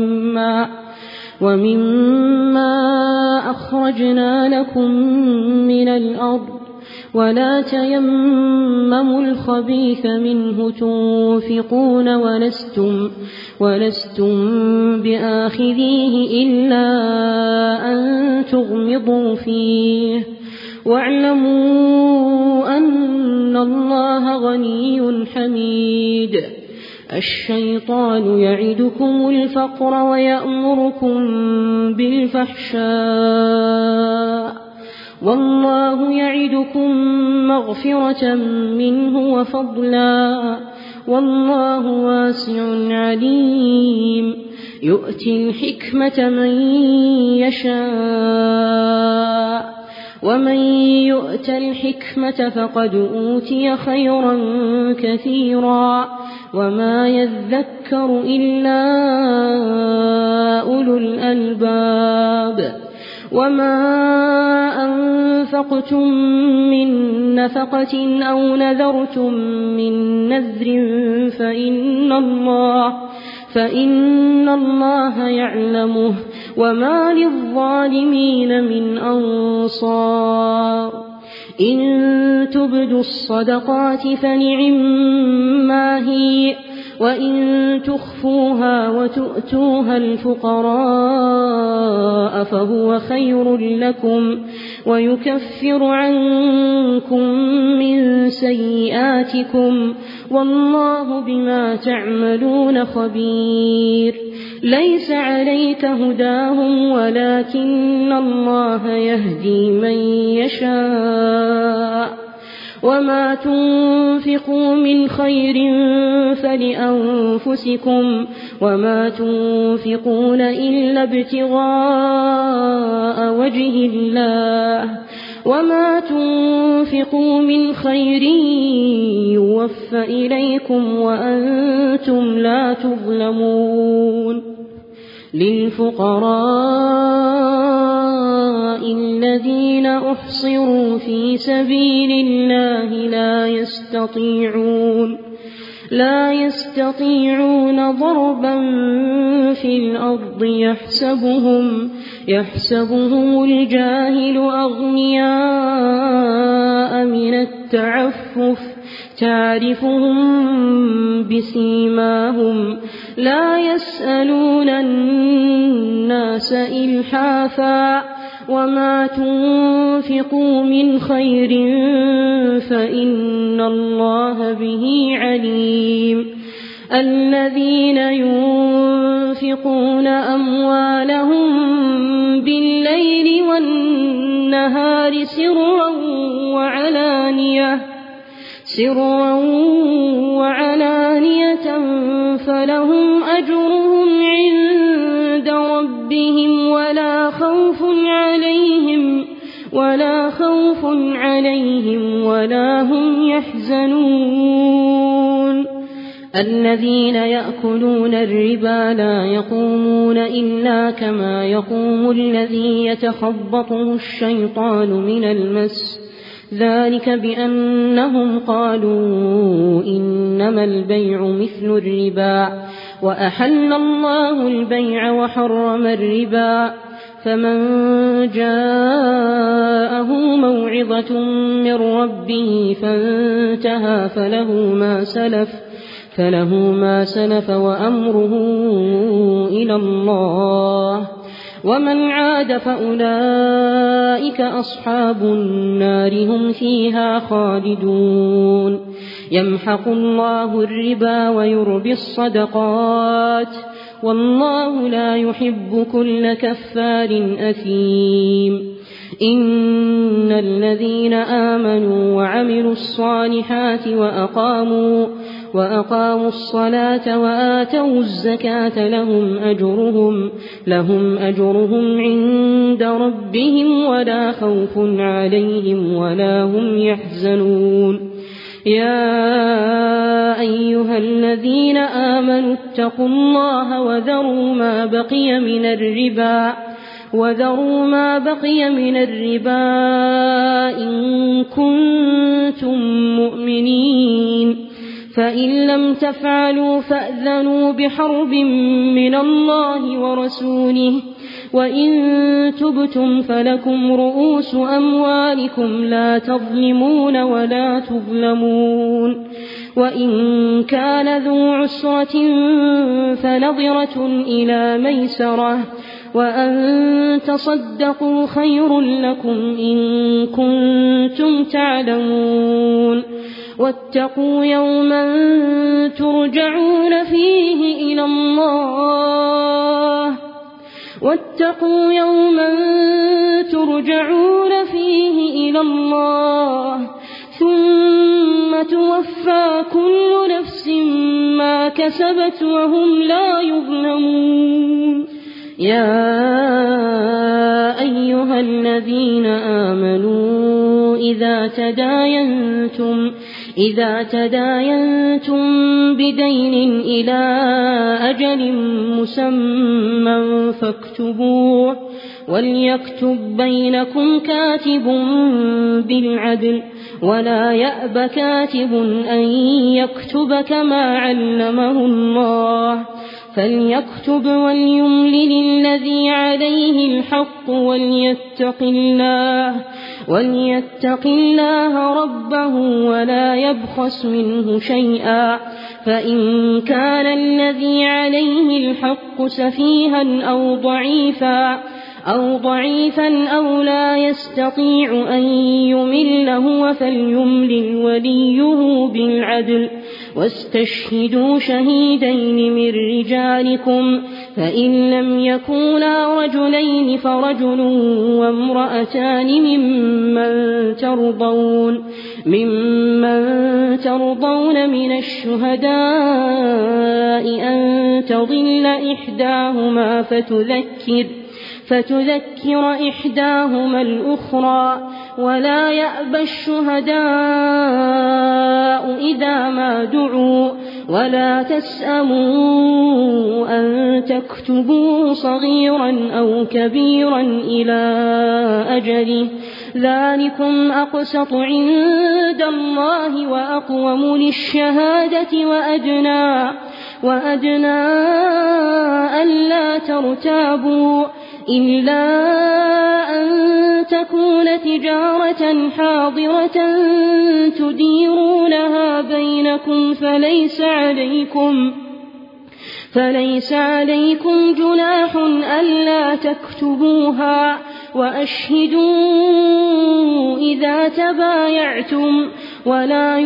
ومما أخرجنا لكم من الأرض ولا تيمموا الخبيث منه تنفقون ولستم بآخذيه إلا أن تغمضوا فيه واعلموا أن الله غني حميد الشيطان يعدكم الفقر ويأمركم بالفحشاء والله يعدكم مغفرة منه وفضلا والله واسع عليم يؤتي الحكمة من يشاء ومن يؤت الحكمة فقد أوتي خيرا كثيرا وما يذكر إلا أولو الألباب وما أنفقتم من نفقة أو نذرتم من نذر فإن الله يعلمه وما للظالمين من أنصار إن تبدوا الصدقات فنعما هي وإن تخفوها وتؤتوها الفقراء فهو خير لكم ويكفر عنكم من سيئاتكم والله بما تعملون خبير ليس عليك هداهم ولكن الله يهدي من يشاء وما تنفقوا من خير فلأنفسكم وما تنفقون إلا ابتغاء وجه الله وما تنفقوا من خير يوفى إليكم وأنتم لا تظلمون للفقراء الذين أحصروا في سبيل الله لا يستطيعون ضربا في الأرض يحسبهم الجاهل أغنياء من التعفف تعرفهم بسيماهم لا يسألون الناس إلحافا وما تنفقوا من خير فإن الله به عليم الذين ينفقون أموالهم بالليل والنهار سرا وعلانية فلهم أجرهم عند ربهم ولا خوف عليهم ولا هم يحزنون الذين يأكلون الربا لا يقومون إلا كما يقوم الذي يتخبطه الشيطان من المس ذلك بأنهم قالوا إنما البيع مثل الربا وأحل الله البيع وحرم الربا فمن جاءه موعظة من ربه فانتهى فله ما سلف وأمره إلى الله ومن عاد فأولئك أصحاب النار هم فيها خالدون يمحق الله الربا ويربي الصدقات والله لا يحب كل كفار أثيم إن الذين آمنوا وعملوا الصالحات وأقاموا الصلاة وآتوا الزكاة لهم أجرهم عند ربهم ولا خوف عليهم ولا هم يحزنون يا أيها الذين آمنوا اتقوا الله وذروا ما بقي من الربا إن كنتم مؤمنين فإن لم تفعلوا فأذنوا بحرب من الله ورسوله وإن تبتم فلكم رؤوس أموالكم لا تظلمون ولا تظلمون وإن كان ذو عسرة فنظرة إلى ميسرة وأن تصدقوا خير لكم إن كنتم تعلمون واتقوا يوما ترجعون فيه إلى الله ثم توفى كل نفس ما كسبت وهم لا يظلمون يا أيها الذين آمنوا إذا تداينتم بدين إلى أجل مسمى فاكتبوه وليكتب بينكم كاتب بالعدل ولا يأب كاتب أن يكتب كما علمه الله فليكتب وليملل الذي عليه الحق وليتق الله ربه ولا يبخس منه شيئا فإن كان الذي عليه الحق سفيها أو ضعيفا أو لا يستطيع أن يمل هو فليملل وليه بالعدل واستشهدوا شهيدين من رجالكم فإن لم يكونا رجلين فرجل وامرأتان ممن ترضون من الشهداء أن تضل إحداهما فتذكر إحداهما الأخرى ولا يأبى الشهداء إذا ما دعوا ولا تسأموا أن تكتبوا صغيرا أو كبيرا إلى أجله ذلكم أقسط عند الله وأقوم للشهادة وأدنى ألا ترتابوا إلا أن تكون تجارة حاضرة تديرونها بينكم فليس عليكم جناح ألا تكتبوها وأشهدوا إذا تبايعتم ولا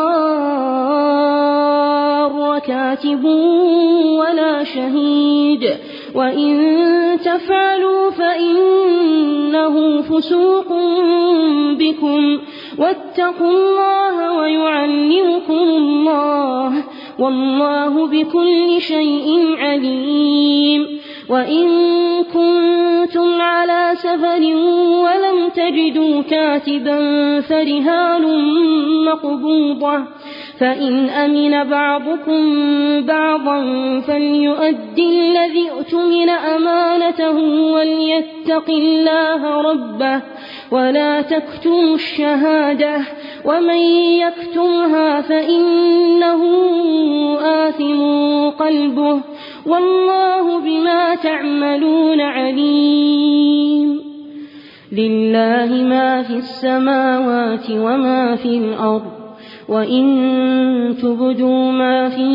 يضار كاتب ولا شهيد وإن تفعلوا فإنه فسوق بكم واتقوا الله ويعلمكم الله والله بكل شيء عليم وإن كنتم على سفر ولم تجدوا كاتبا فرهان مقبوضة فإن أمن بعضكم بعضا فليؤدي الذي اؤتمن أمانته وليتق الله ربه ولا تكتموا الشهادة ومن يكتمها فإنه آثم قلبه والله بما تعملون عليم لله ما في السماوات وما في الأرض وإن تبدوا ما في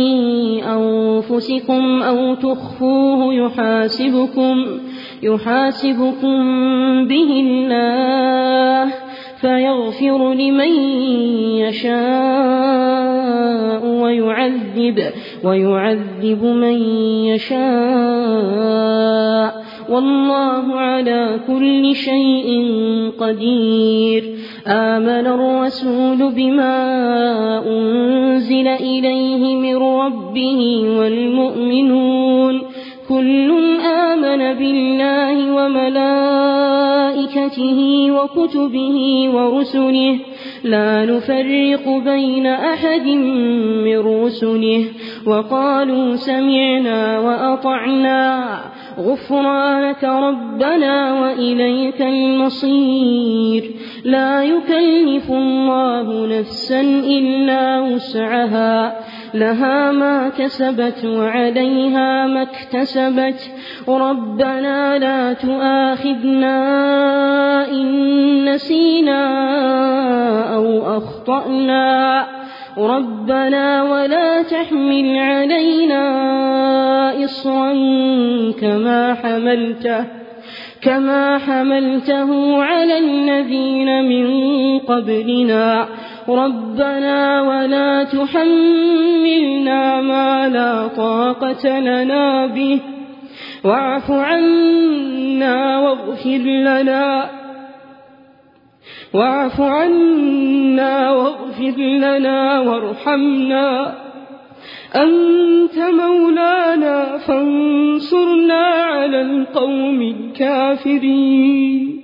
أنفسكم أو تخفوه يحاسبكم به الله فيغفر لمن يشاء ويعذب من يشاء والله على كل شيء قدير آمن الرسول بما أنزل إليه من ربه والمؤمنون كل آمن بالله وملائكته وكتبه ورسله لا نفرق بين أحد من رسله وقالوا سمعنا وأطعنا غفرانك ربنا وإليك المصير لا يكلف الله نفسا إلا وسعها لها ما كسبت وعليها ما اكتسبت ربنا لا تؤاخذنا إن نسينا أو أخطأنا ربنا ولا تحمل علينا إصرا كما حملته على الذين من قبلنا ربنا ولا تحملنا ما لا طاقة لنا به واعف عنا واغفر لنا وارحمنا أنت مولانا فانصرنا على القوم الكافرين